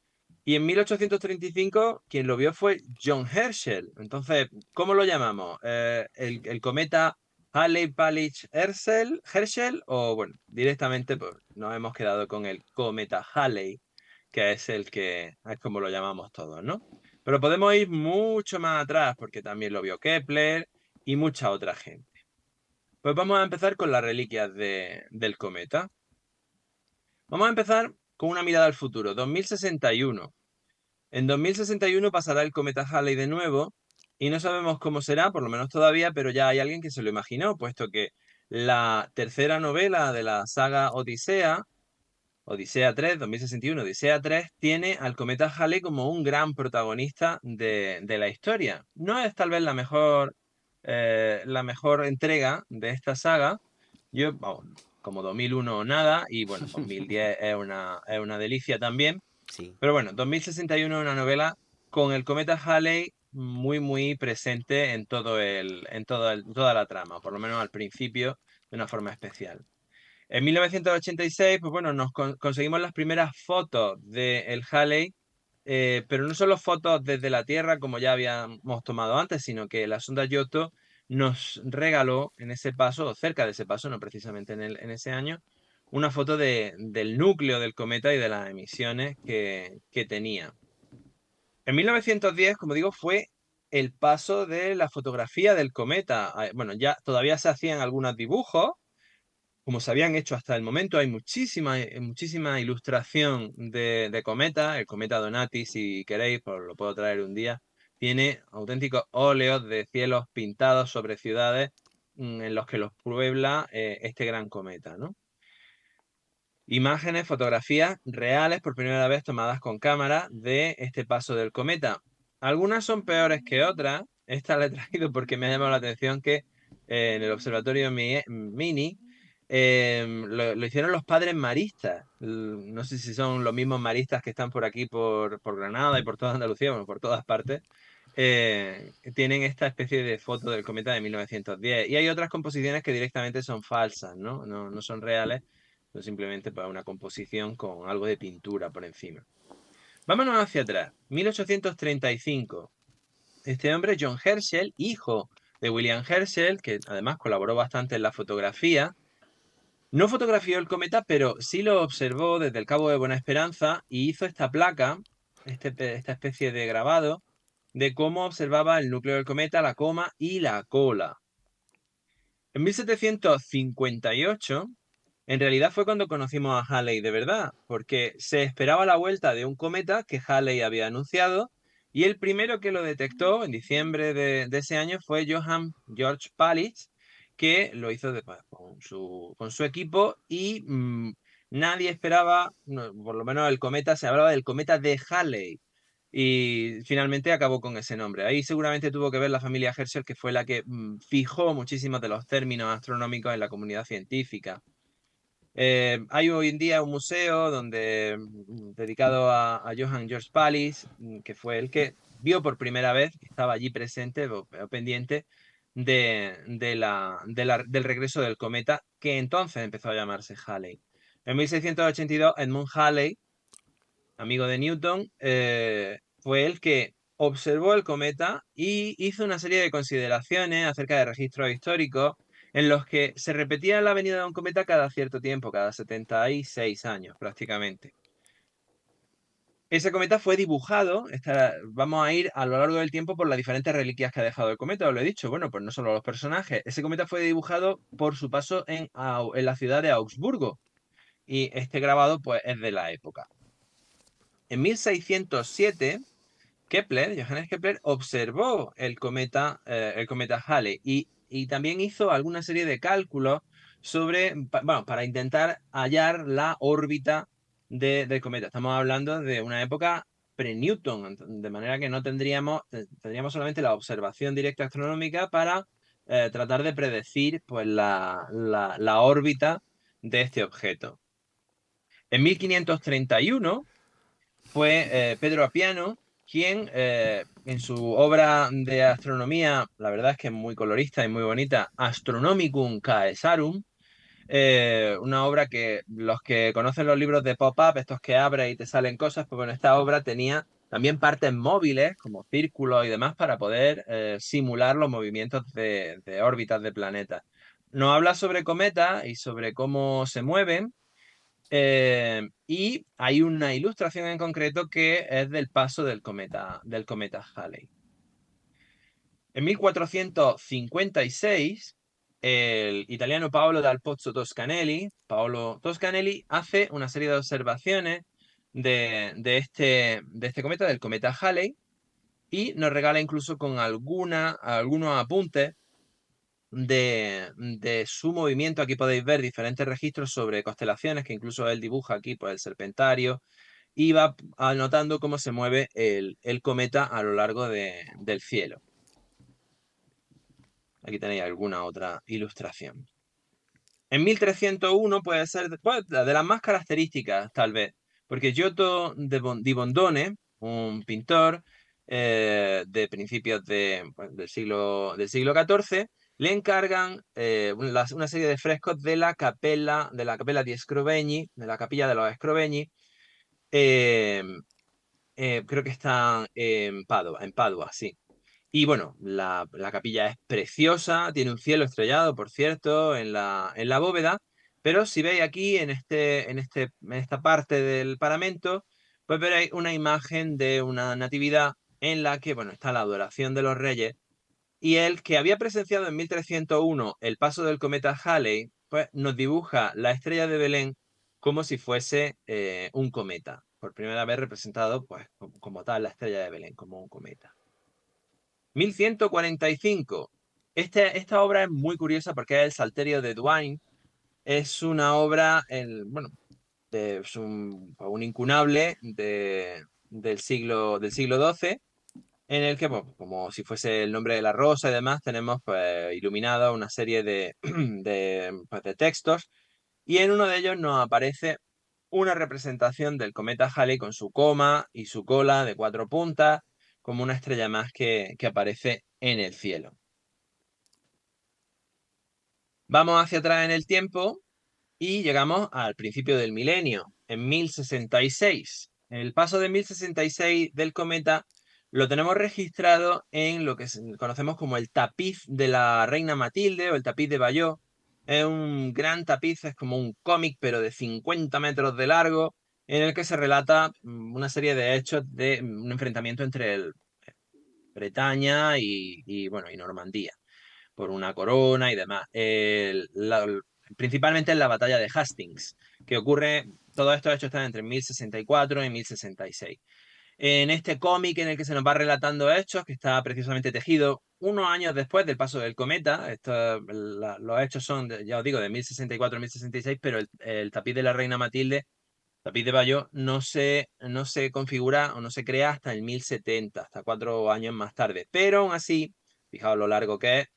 Y en mil ochocientos treinta y cinco, quien lo vio fue John Herschel. Entonces, ¿cómo lo llamamos? Eh, el, el cometa Halley-Pallich-Herschel, Herschel, o bueno, directamente pues, nos hemos quedado con el cometa Halley, que es el que es como lo llamamos todos, ¿no? Pero podemos ir mucho más atrás, porque también lo vio Kepler y mucha otra gente. Pues vamos a empezar con las reliquias de- del cometa. Vamos a empezar con una mirada al futuro, dos mil sesenta y uno. En dos mil sesenta y uno pasará el cometa Halley de nuevo y no sabemos cómo será, por lo menos todavía, pero ya hay alguien que se lo imaginó, puesto que la tercera novela de la saga Odisea, Odisea tres, dos mil sesenta y uno, Odisea tres, tiene al cometa Halley como un gran protagonista de, de la historia. No es tal vez la mejor, eh, la mejor entrega de esta saga. Yo, vamos, como dos mil uno o nada, y bueno, dos mil diez es una, es una delicia también. Sí. Pero bueno, dos mil sesenta y uno es una novela con el cometa Halley muy, muy presente en todo el, en toda, el- toda la trama, por lo menos al principio, de una forma especial. En mil novecientos ochenta y seis, pues bueno, nos con- conseguimos las primeras fotos del Halley, eh, pero no solo fotos desde la Tierra, como ya habíamos tomado antes, sino que la sonda Giotto nos regaló en ese paso, o cerca de ese paso, no precisamente en, el- en ese año, una foto de- del núcleo del cometa y de las emisiones que, que tenía. En mil novecientos diez, como digo, fue el paso de la fotografía del cometa. Ah, bueno, ya todavía se hacían algunos dibujos, como se habían hecho hasta el momento. Hay muchísima, eh, muchísima ilustración de, de cometa. El cometa Donati, si queréis, pues lo puedo traer un día. Tiene auténticos óleos de cielos pintados sobre ciudades mm, en los que los puebla eh, este gran cometa, ¿no? Imágenes, fotografías reales por primera vez tomadas con cámara de este paso del cometa. Algunas son peores que otras. Esta la he traído porque me ha llamado la atención que eh, en el observatorio Mi- Mini eh, lo, lo hicieron los padres maristas. L- No sé si son los mismos maristas que están por aquí, por, por Granada y por toda Andalucía, bueno, por todas partes. Eh, tienen esta especie de foto del cometa de mil novecientos diez. Y hay otras composiciones que directamente son falsas, ¿no? No, no son reales, son simplemente para una composición con algo de pintura por encima. Vámonos hacia atrás. mil ochocientos treinta y cinco. Este hombre, John Herschel, hijo de William Herschel, que además colaboró bastante en la fotografía, no fotografió el cometa, pero sí lo observó desde el Cabo de Buena Esperanza y hizo esta placa, este, esta especie de grabado, de cómo observaba el núcleo del cometa, la coma y la cola. En mil setecientos cincuenta y ocho, en realidad fue cuando conocimos a Halley de verdad, porque se esperaba la vuelta de un cometa que Halley había anunciado, y el primero que lo detectó en diciembre de, de ese año fue Johann Georg Pallich, que lo hizo después con su, con su equipo y mmm, nadie esperaba, no, por lo menos el cometa, se hablaba del cometa de Halley y finalmente acabó con ese nombre. Ahí seguramente tuvo que ver la familia Herschel, que fue la que mmm, fijó muchísimos de los términos astronómicos en la comunidad científica. Eh, hay hoy en día un museo donde, mm, dedicado a, a Johann Georg Pallis, mm, que fue el que vio por primera vez, estaba allí presente o, o pendiente de, de la, de la- del regreso del cometa, que entonces empezó a llamarse Halley. En mil seiscientos ochenta y dos, Edmund Halley, amigo de Newton, eh, fue el que observó el cometa y hizo una serie de consideraciones acerca de registros históricos en los que se repetía la venida de un cometa cada cierto tiempo, cada setenta y seis años prácticamente. Ese cometa fue dibujado, esta- vamos a ir a lo largo del tiempo por las diferentes reliquias que ha dejado el cometa, os lo he dicho, bueno, pues no solo los personajes, ese cometa fue dibujado por su paso en, Au- en la ciudad de Augsburgo y este grabado pues es de la época. En mil seiscientos siete, Kepler, Johannes Kepler, observó el cometa, eh, el cometa Halley y, y también hizo alguna serie de cálculos sobre, pa- bueno, para intentar hallar la órbita de- del cometa. Estamos hablando de una época pre-Newton, ent- de manera que no tendríamos, te- tendríamos solamente la observación directa astronómica para eh, tratar de predecir pues, la, la- la órbita de este objeto. En mil quinientos treinta y uno fue eh, Pedro Appiano quien eh, en su obra de astronomía, la verdad es que es muy colorista y muy bonita, Astronomicum Caesarum, eh, una obra que los que conocen los libros de pop-up, estos que abres y te salen cosas, pues bueno, esta obra tenía también partes móviles, como círculos y demás, para poder eh, simular los movimientos de, de órbitas de planetas. Nos habla sobre cometas y sobre cómo se mueven, eh, y hay una ilustración en concreto que es del paso del cometa, del cometa Halley. En mil cuatrocientos cincuenta y seis, el italiano Paolo dal Pozzo Toscanelli, Paolo Toscanelli, hace una serie de observaciones de, de este, de este cometa, del cometa Halley, y nos regala incluso con alguna, algunos apuntes de, de su movimiento. Aquí podéis ver diferentes registros sobre constelaciones que incluso él dibuja aquí, pues el Serpentario, y va anotando cómo se mueve el, el cometa a lo largo de- del cielo. Aquí tenéis alguna otra ilustración. En mil trescientos uno puede ser de, pues, de las más características, tal vez, porque Giotto de Bon- di Bondone, un pintor eh, de principios de, pues, del siglo, del siglo catorce, le encargan eh, una, una serie de frescos de la capella, de la Capella di Scrovegni, de la capilla de los Scrovegni. eh, eh, Creo que está en Padua, en Padua, sí. Y bueno, la, la capilla es preciosa, tiene un cielo estrellado, por cierto, en la, en la bóveda, pero si veis aquí en, este, en, este, en esta parte del paramento, pues veréis una imagen de una natividad en la que, bueno, está la adoración de los reyes, y él, que había presenciado en mil trescientos uno el paso del cometa Halley, pues nos dibuja la estrella de Belén como si fuese eh, un cometa, por primera vez representado pues como, como tal la estrella de Belén, como un cometa. mil ciento cuarenta y cinco. Este, esta obra es muy curiosa porque es el Salterio de Duane. Es una obra, el, bueno, de, es un, un incunable de, del siglo, del siglo doce, en el que, pues, como si fuese el nombre de la rosa y demás, tenemos pues, iluminada una serie de, de, pues, de textos, y en uno de ellos nos aparece una representación del cometa Halley con su coma y su cola de cuatro puntas, como una estrella más que, que aparece en el cielo. Vamos hacia atrás en el tiempo y llegamos al principio del milenio, en mil sesenta y seis. El paso de mil sesenta y seis del cometa lo tenemos registrado en lo que conocemos como el tapiz de la reina Matilde o el tapiz de Bayeux. Es un gran tapiz, es como un cómic, pero de cincuenta metros de largo, en el que se relata mm, una serie de hechos de mm, un enfrentamiento entre el, Bretaña y, y, bueno, y Normandía, por una corona y demás. El- la- principalmente en la batalla de Hastings, que ocurre, todos estos hechos están entre mil sesenta y cuatro y mil sesenta y seis. En este cómic en el que se nos va relatando hechos, que está precisamente tejido unos años después del paso del cometa. Esto, la, los hechos son, de, ya os digo, de mil sesenta y cuatro a mil sesenta y seis, pero el, el tapiz de la reina Matilde, tapiz de Bayeux, no se, no se configura o no se crea hasta el mil setenta, hasta cuatro años más tarde. Pero aún así, fijaos lo largo que es,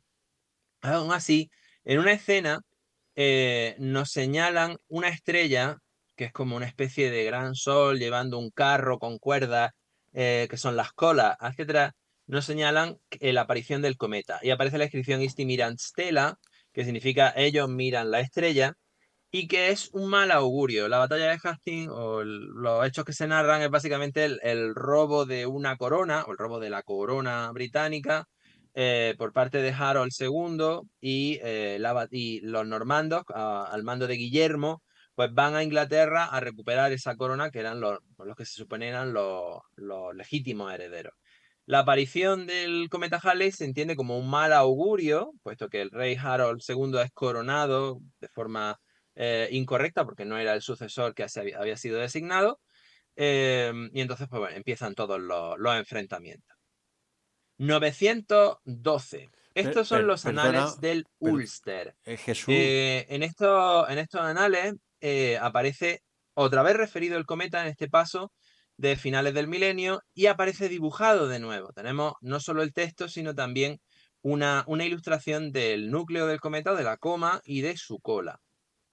aún así, en una escena eh, nos señalan una estrella que es como una especie de gran sol llevando un carro con cuerdas, eh, que son las colas, etcétera. Nos señalan eh, la aparición del cometa. Y aparece la inscripción Isti mirant stella, que significa ellos miran la estrella, y que es un mal augurio. La batalla de Hastings, o el- los hechos que se narran, es básicamente el, el robo de una corona, o el robo de la corona británica, eh, por parte de Harold segundo, y, eh, la ba- y los normandos, a- al mando de Guillermo, pues van a Inglaterra a recuperar esa corona, que eran los, los que se supone eran los, los legítimos herederos. La aparición del cometa Halley se entiende como un mal augurio, puesto que el rey Harold segundo es coronado de forma eh, incorrecta, porque no era el sucesor que se había, había sido designado, eh, y entonces pues, bueno, empiezan todos los, los enfrentamientos. novecientos doce. Per- Estos son per- los perdona, anales del per- Ulster. eh, Jesús, Eh, en, estos, en estos anales eh, aparece otra vez referido el cometa en este paso de finales del milenio, y aparece dibujado de nuevo. Tenemos no solo el texto, sino también una, una ilustración del núcleo del cometa, de la coma y de su cola.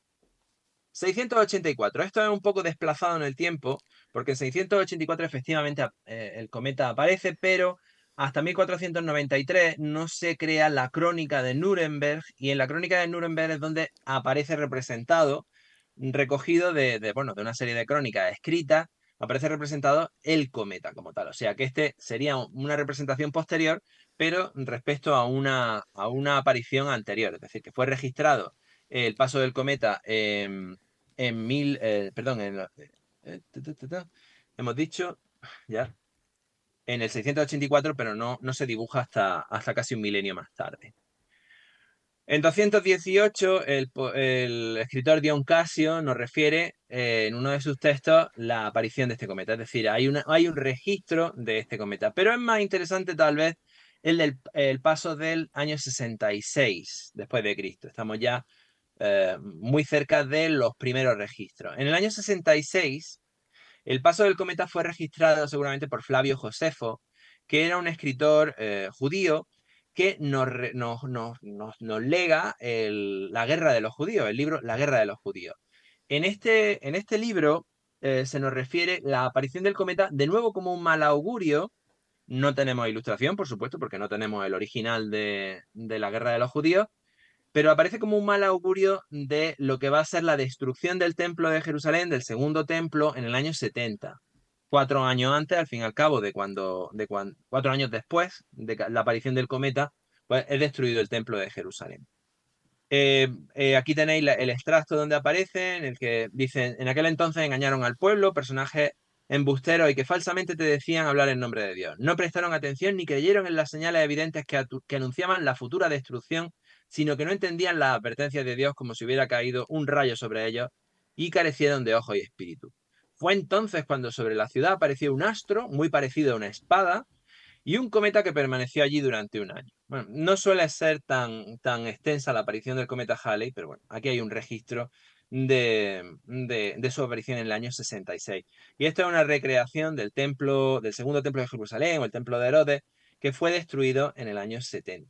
seiscientos ochenta y cuatro. Esto es un poco desplazado en el tiempo, porque en seiscientos ochenta y cuatro efectivamente eh, el cometa aparece, pero hasta mil cuatrocientos noventa y tres no se crea la crónica de Nuremberg, y en la crónica de Nuremberg es donde aparece representado, recogido de, de, bueno, de una serie de crónicas escritas, aparece representado el cometa como tal. O sea que este sería una representación posterior, pero respecto a una, a una aparición anterior, es decir, que fue registrado el paso del cometa en en mil, eh, perdón, en, eh, ta, ta, ta, ta, hemos dicho, ya, en el seiscientos ochenta y cuatro, pero no, no se dibuja hasta, hasta casi un milenio más tarde. En doscientos dieciocho, el, po- el escritor Dion Casio nos refiere eh, en uno de sus textos la aparición de este cometa. Es decir, hay, una, hay un registro de este cometa. Pero es más interesante tal vez el del el paso del año sesenta y seis después de Cristo. Estamos ya eh, muy cerca de los primeros registros. En el año sesenta y seis, el paso del cometa fue registrado seguramente por Flavio Josefo, que era un escritor eh, judío que nos, re- nos, nos- nos- nos lega el- la guerra de los judíos, el libro La guerra de los judíos. En este, en este libro eh, se nos refiere la aparición del cometa de nuevo como un mal augurio. No tenemos ilustración, por supuesto, porque no tenemos el original de, de la guerra de los judíos, pero aparece como un mal augurio de lo que va a ser la destrucción del templo de Jerusalén, del segundo templo, en el año setenta. Cuatro años antes, al fin y al cabo, de cuando, de cuando, cuatro años después de la aparición del cometa, pues es destruido el templo de Jerusalén. Eh, eh, aquí tenéis la, el extracto donde aparece, en el que dicen: en aquel entonces engañaron al pueblo, personajes embusteros y que falsamente te decían hablar en nombre de Dios. No prestaron atención ni creyeron en las señales evidentes que, que anunciaban la futura destrucción, sino que no entendían las advertencias de Dios, como si hubiera caído un rayo sobre ellos, y carecieron de ojo y espíritu. Fue entonces cuando sobre la ciudad apareció un astro muy parecido a una espada, y un cometa que permaneció allí durante un año. Bueno, no suele ser tan, tan extensa la aparición del cometa Halley, pero bueno, aquí hay un registro de, de, de su aparición en el año sesenta y seis. Y esto es una recreación del templo, del segundo templo de Jerusalén, o el templo de Herodes, que fue destruido en el año setenta.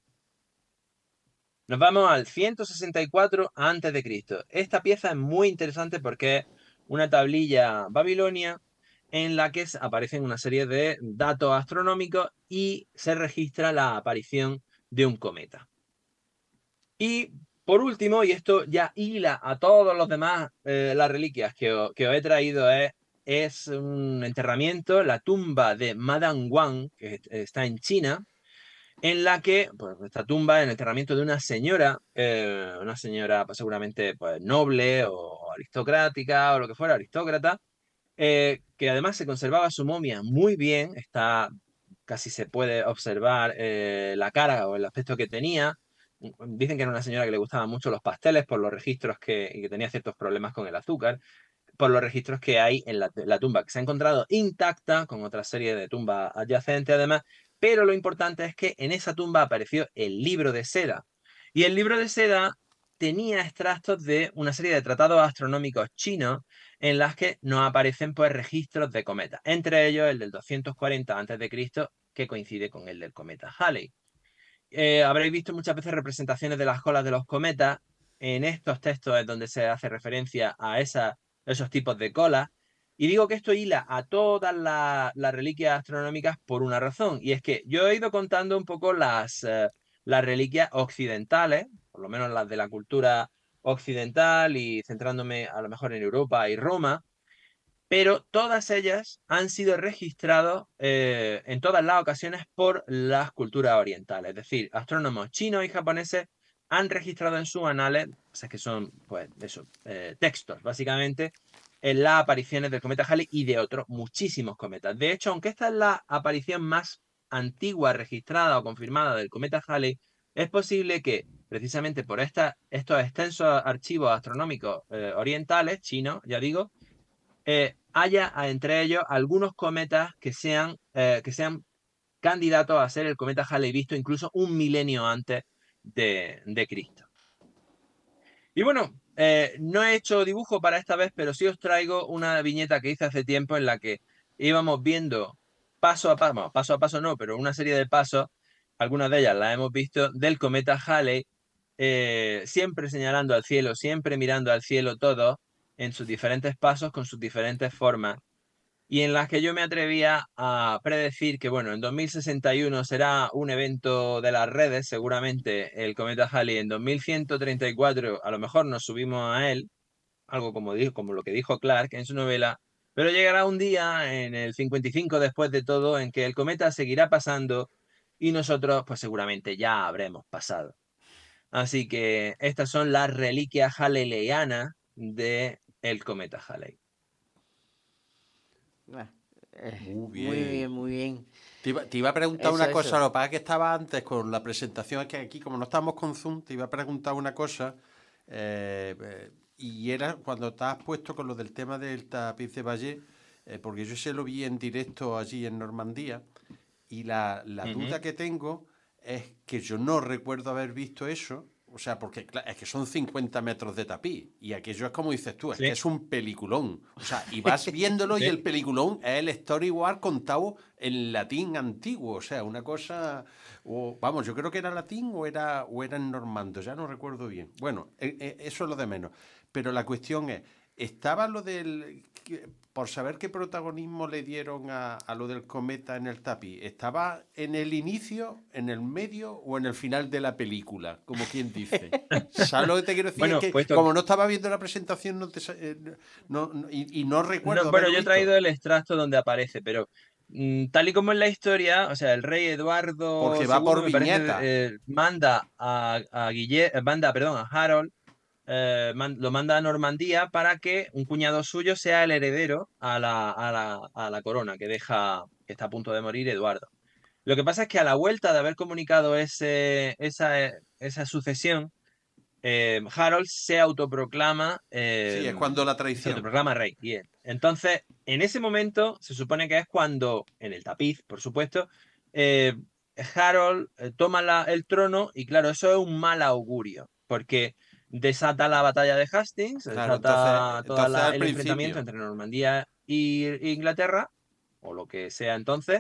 Nos vamos al ciento sesenta y cuatro antes de Cristo. Esta pieza es muy interesante porque es una tablilla babilonia en la que aparecen una serie de datos astronómicos y se registra la aparición de un cometa. Y por último, y esto ya hila a todos los demás, eh, las reliquias que os, que os he traído, es, es un enterramiento, la tumba de Madame Wang, que está en China, en la que, pues, esta tumba, en el enterramiento de una señora, eh, una señora pues, seguramente pues, noble o aristocrática o lo que fuera, aristócrata, eh, que además se conservaba su momia muy bien, está, casi se puede observar eh, la cara o el aspecto que tenía. Dicen que era una señora que le gustaban mucho los pasteles por los registros que, y que tenía ciertos problemas con el azúcar, por los registros que hay en la, la tumba, que se ha encontrado intacta, con otra serie de tumbas adyacentes además, Pero lo importante es que en esa tumba apareció el libro de Seda. Y el libro de Seda tenía extractos de una serie de tratados astronómicos chinos en las que nos aparecen pues registros de cometas, entre ellos el del doscientos cuarenta antes de Cristo, que coincide con el del cometa Halley. Eh, habréis visto muchas veces representaciones de las colas de los cometas. En estos textos es donde se hace referencia a esa, esos tipos de colas. Y digo que esto hila a todas las, las reliquias astronómicas por una razón, y es que yo he ido contando un poco las, eh, las reliquias occidentales, por lo menos las de la cultura occidental y centrándome a lo mejor en Europa y Roma, pero todas ellas han sido registradas eh, en todas las ocasiones por las culturas orientales. Es decir, astrónomos chinos y japoneses han registrado en sus anales, o sea, que son pues eso, eh, textos básicamente, en las apariciones del cometa Halley y de otros muchísimos cometas. De hecho, aunque esta es la aparición más antigua registrada o confirmada del cometa Halley, es posible que precisamente por esta, estos extensos archivos astronómicos eh, orientales, chinos, ya digo, eh, haya entre ellos algunos cometas que sean, eh, que sean candidatos a ser el cometa Halley visto incluso un milenio antes de, de Cristo. Y bueno, eh, no he hecho dibujo para esta vez, pero sí os traigo una viñeta que hice hace tiempo en la que íbamos viendo paso a paso, bueno, paso a paso no, pero una serie de pasos, algunas de ellas las hemos visto, del cometa Halley, eh, siempre señalando al cielo, siempre mirando al cielo todo, en sus diferentes pasos, con sus diferentes formas, y en las que yo me atrevía a predecir que, bueno, en dos mil sesenta y uno será un evento de las redes, seguramente el cometa Halley. En dos mil ciento treinta y cuatro a lo mejor nos subimos a él, algo como, dijo, como lo que dijo Clark en su novela, pero llegará un día en el cincuenta y cinco después de todo en que el cometa seguirá pasando y nosotros pues seguramente ya habremos pasado. Así que estas son las reliquias halleylianas de el cometa Halley. Ah, eh, Muy bien. Muy bien, muy bien. Te iba, te iba a preguntar Eso, una eso. cosa, lo que pasa es que estaba antes con la presentación, es que aquí, como no estamos con Zoom, te iba a preguntar una cosa, eh, eh, y era cuando te has puesto con lo del tema del tapiz de Valle, eh, porque yo se lo vi en directo allí en Normandía, y la, la Ujú. duda que tengo es que yo no recuerdo haber visto eso. O sea, porque claro, es que son cincuenta metros de tapiz. Y aquello es como dices tú, es Sí. que es un peliculón. O sea, y vas viéndolo Sí. y el peliculón es el storyboard contado en latín antiguo. O sea, una cosa... O, vamos, yo creo que era latín o era, o era en normando, ya no recuerdo bien. Bueno, eh, eh, eso es lo de menos. Pero la cuestión es, ¿estaba lo del... que- por saber qué protagonismo le dieron a, a lo del cometa en el tapiz, ¿estaba en el inicio, en el medio o en el final de la película? Como quien dice. ¿Sabes lo que te quiero decir? Bueno, es que puesto como que- no estaba viendo la presentación no te sa- eh, no, no- y, y no recuerdo No, bueno, haberlo yo he visto. traído el extracto donde aparece, pero mm, tal y como en la historia, o sea, el rey Eduardo Porque va segundo, por me parece, viñeta. eh, manda a, a Guille- eh, manda, perdón, a Harold, eh, man- lo manda a Normandía para que un cuñado suyo sea el heredero a la, a la, a la corona que deja, que está a punto de morir Eduardo. Lo que pasa es que a la vuelta de haber comunicado ese, esa, esa sucesión, eh, Harold se autoproclama, eh, Sí, es cuando la se traición. autoproclama rey. Bien. Entonces, en ese momento se supone que es cuando, en el tapiz, por supuesto, eh, Harold eh, toma la- el trono y claro, eso es un mal augurio, porque desata la batalla de Hastings, Claro, entonces, desata todo entonces al el enfrentamiento principio. entre Normandía y y Inglaterra, o lo que sea entonces,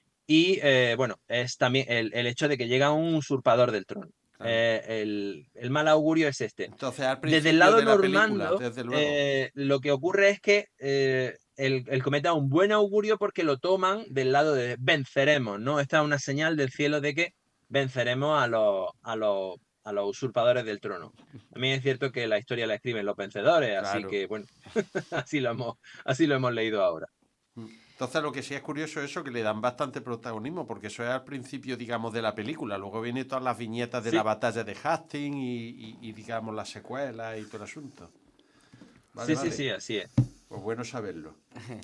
y eh, bueno, es también el, el hecho de que llega un usurpador del trono. Claro. Eh, el, el mal augurio es este. Entonces al Desde el principio lado de la película, normando, desde luego. eh, lo que ocurre es que eh, el, el cometa es un buen augurio porque lo toman del lado de venceremos, ¿no? Esta es una señal del cielo de que venceremos a los, a los, a los usurpadores del trono. También es cierto que la historia la escriben los vencedores, así Claro. que bueno, así lo hemos, así lo hemos leído ahora. Entonces lo que sí es curioso es eso, que le dan bastante protagonismo, porque eso es al principio, digamos, de la película. Luego vienen todas las viñetas de Sí. la batalla de Hastings y, y- y, digamos, las secuelas y todo el asunto. Vale, sí, vale. sí, sí, así es. Pues bueno saberlo.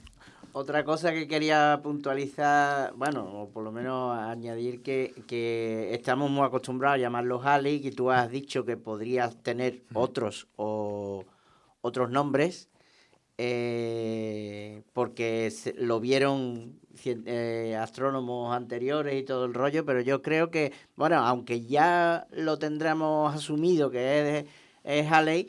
Otra cosa que quería puntualizar, bueno, o por lo menos añadir que, que estamos muy acostumbrados a llamarlos Halley, que tú has dicho que podrías tener otros o otros nombres, eh, porque se- lo vieron eh, astrónomos anteriores y todo el rollo, pero yo creo que, bueno, aunque ya lo tendremos asumido que es, es Halley,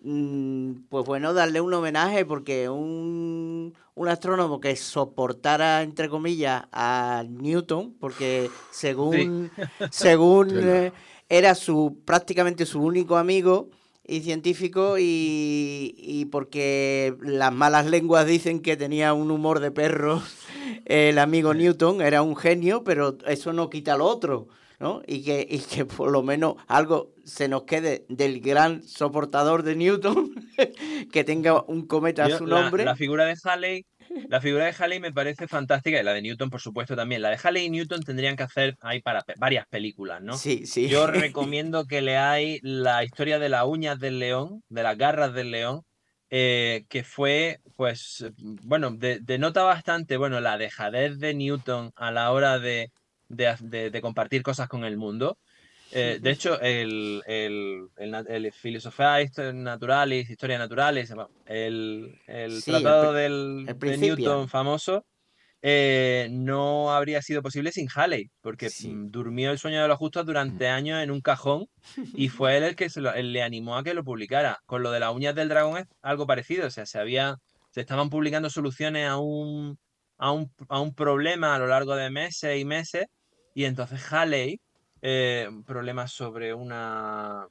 pues bueno, darle un homenaje, porque un, un astrónomo que soportara, entre comillas, a Newton, porque según, sí. según eh, era su prácticamente su único amigo y científico, y, y porque las malas lenguas dicen que tenía un humor de perro el amigo sí. Newton, era un genio, pero eso no quita lo otro, ¿no? Y que, y que por lo menos algo se nos quede del gran soportador de Newton, que tenga un cometa Yo, a su nombre. La, la figura de Halley, la figura de Halley me parece fantástica, y la de Newton, por supuesto, también. La de Halley y Newton tendrían que hacer ahí para pe varias películas, ¿no? Sí, sí. Yo recomiendo que leáis la historia de las uñas del león, de las garras del león, eh, que fue, pues, bueno, de, denota bastante, bueno, la dejadez de Newton a la hora de, de, de, de compartir cosas con el mundo. Eh, de hecho, el, el, el, el Filosofía Naturalis, Historia Naturalis, el, el sí, tratado el, del, el de Newton famoso, eh, no habría sido posible sin Halley, porque sí. durmió el sueño de los justos durante años en un cajón, y fue él el que se lo, él le animó a que lo publicara. Con lo de las uñas del dragón es algo parecido, o sea, se, había, se estaban publicando soluciones a un, a, un, a un problema a lo largo de meses y meses, y entonces Halley, Eh, problemas sobre una...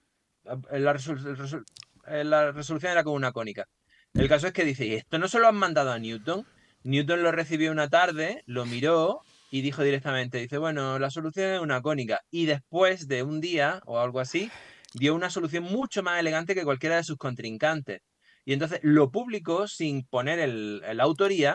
La, resol... Resol... la resolución era con una cónica. El caso es que dice, ¿y esto no se lo han mandado a Newton? Newton lo recibió una tarde, lo miró y dijo directamente, dice, bueno, la solución es una cónica. Y después de un día o algo así, dio una solución mucho más elegante que cualquiera de sus contrincantes. Y entonces lo publicó sin poner el, la autoría.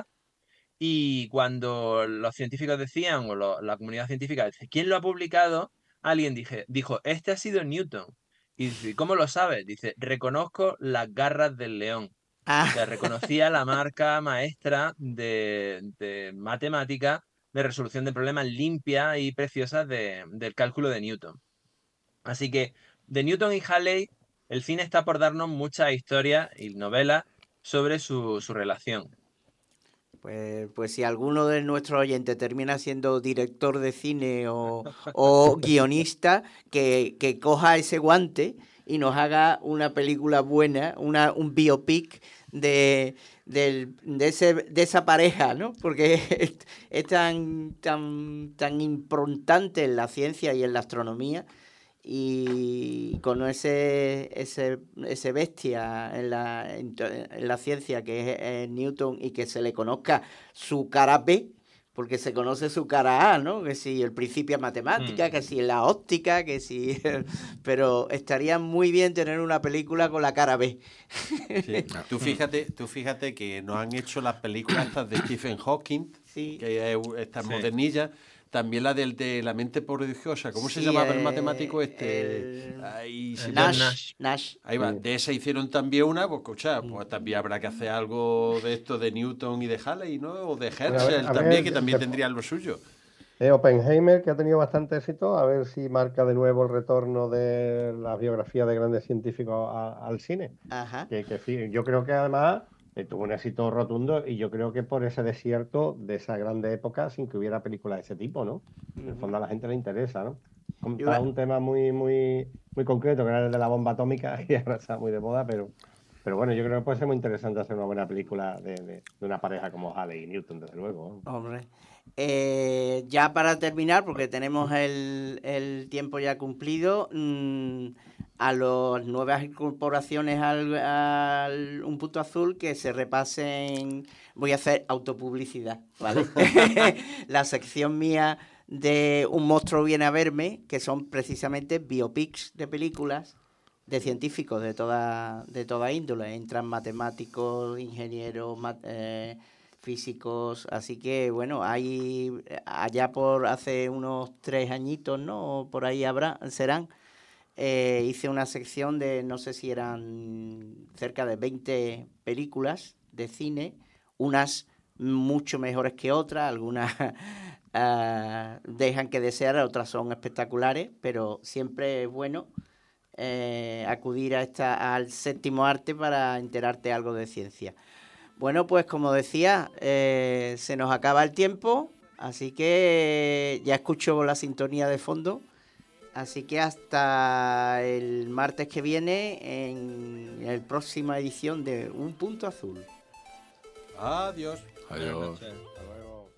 Y cuando los científicos decían, o lo, la comunidad científica dice, ¿quién lo ha publicado? Alguien dije, dijo, este ha sido Newton. Y dice, ¿cómo lo sabes? Dice, reconozco las garras del león. Ah. O sea, reconocía la marca maestra de, de matemática, de resolución de problemas limpia y preciosa de, del cálculo de Newton. Así que de Newton y Halley, el cine está por darnos muchas historias y novelas sobre su, su relación. Pues, pues si alguno de nuestros oyentes termina siendo director de cine o, o guionista, que, que coja ese guante y nos haga una película buena, una, un biopic de, de, de, ese, de esa pareja, ¿no? Porque es, es tan, tan, tan improntante en la ciencia y en la astronomía, y con ese ese ese bestia en la, en, en la ciencia que es, es Newton, y que se le conozca su cara B, porque se conoce su cara A, ¿no? Que si el principio de matemática, mm. que si la óptica, que si... Pero estaría muy bien tener una película con la cara B. Sí. Tú fíjate, tú fíjate que nos han hecho las películas estas de Stephen Hawking, sí. que es estas sí. modernillas. También la del de La mente prodigiosa. ¿Cómo sí, se llamaba eh, el matemático este? El... Ahí, el Nash, Nash. Nash. Ahí va. De esa hicieron también una, pues, escucha, pues también habrá que hacer algo de esto de Newton y de Halley, ¿no? O de Herschel ver, también, ver, que también de, tendrían lo suyo. De Oppenheimer, que ha tenido bastante éxito, a ver si marca de nuevo el retorno de la biografía de grandes científicos a, al cine. Ajá. Que, que yo creo que además tuvo un éxito rotundo, y yo creo que por ese desierto de esa grande época, sin que hubiera películas de ese tipo, ¿no? Uh-huh. En el fondo a la gente le interesa, ¿no? Está un tema muy, muy, muy concreto, que era el de la bomba atómica, y ahora está muy de moda, pero, pero bueno, yo creo que puede ser muy interesante hacer una buena película de, de, de una pareja como Halley y Newton, desde luego, ¿no? Hombre. Eh, ya para terminar, porque tenemos el, el tiempo ya cumplido, mmm, a las nuevas incorporaciones al, al Un Punto Azul, que se repasen. Voy a hacer autopublicidad, ¿vale? La sección mía de Un monstruo viene a verme, que son precisamente biopics de películas de científicos de toda, de toda índole. Entran matemáticos, ingenieros, mat, eh, físicos, así que bueno, hay allá por hace unos tres añitos, ¿no? Por ahí habrá, serán. Eh, hice una sección de, no sé si eran cerca de veinte películas de cine, unas mucho mejores que otras, algunas uh, dejan que desear, otras son espectaculares, pero siempre es bueno eh, acudir a esta, al séptimo arte para enterarte algo de ciencia. Bueno, pues como decía, eh, se nos acaba el tiempo, así que ya escucho la sintonía de fondo. Así que hasta el martes que viene en la próxima edición de Un Punto Azul. Adiós. Adiós. Hasta luego.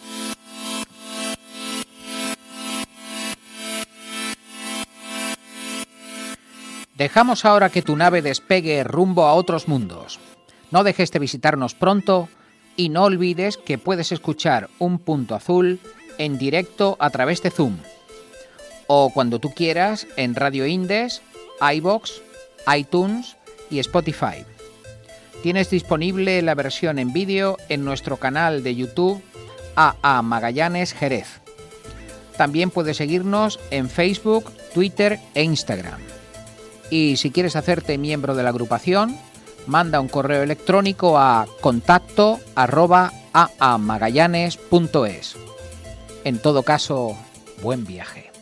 Dejamos ahora que tu nave despegue rumbo a otros mundos. No dejes de visitarnos pronto y no olvides que puedes escuchar Un Punto Azul en directo a través de Zoom o cuando tú quieras en Radio Indes, iVoox, iTunes y Spotify. Tienes disponible la versión en vídeo en nuestro canal de YouTube A A Magallanes Jerez. También puedes seguirnos en Facebook, Twitter e Instagram. Y si quieres hacerte miembro de la agrupación, manda un correo electrónico a contacto arroba aamagallanes punto es. En todo caso, buen viaje.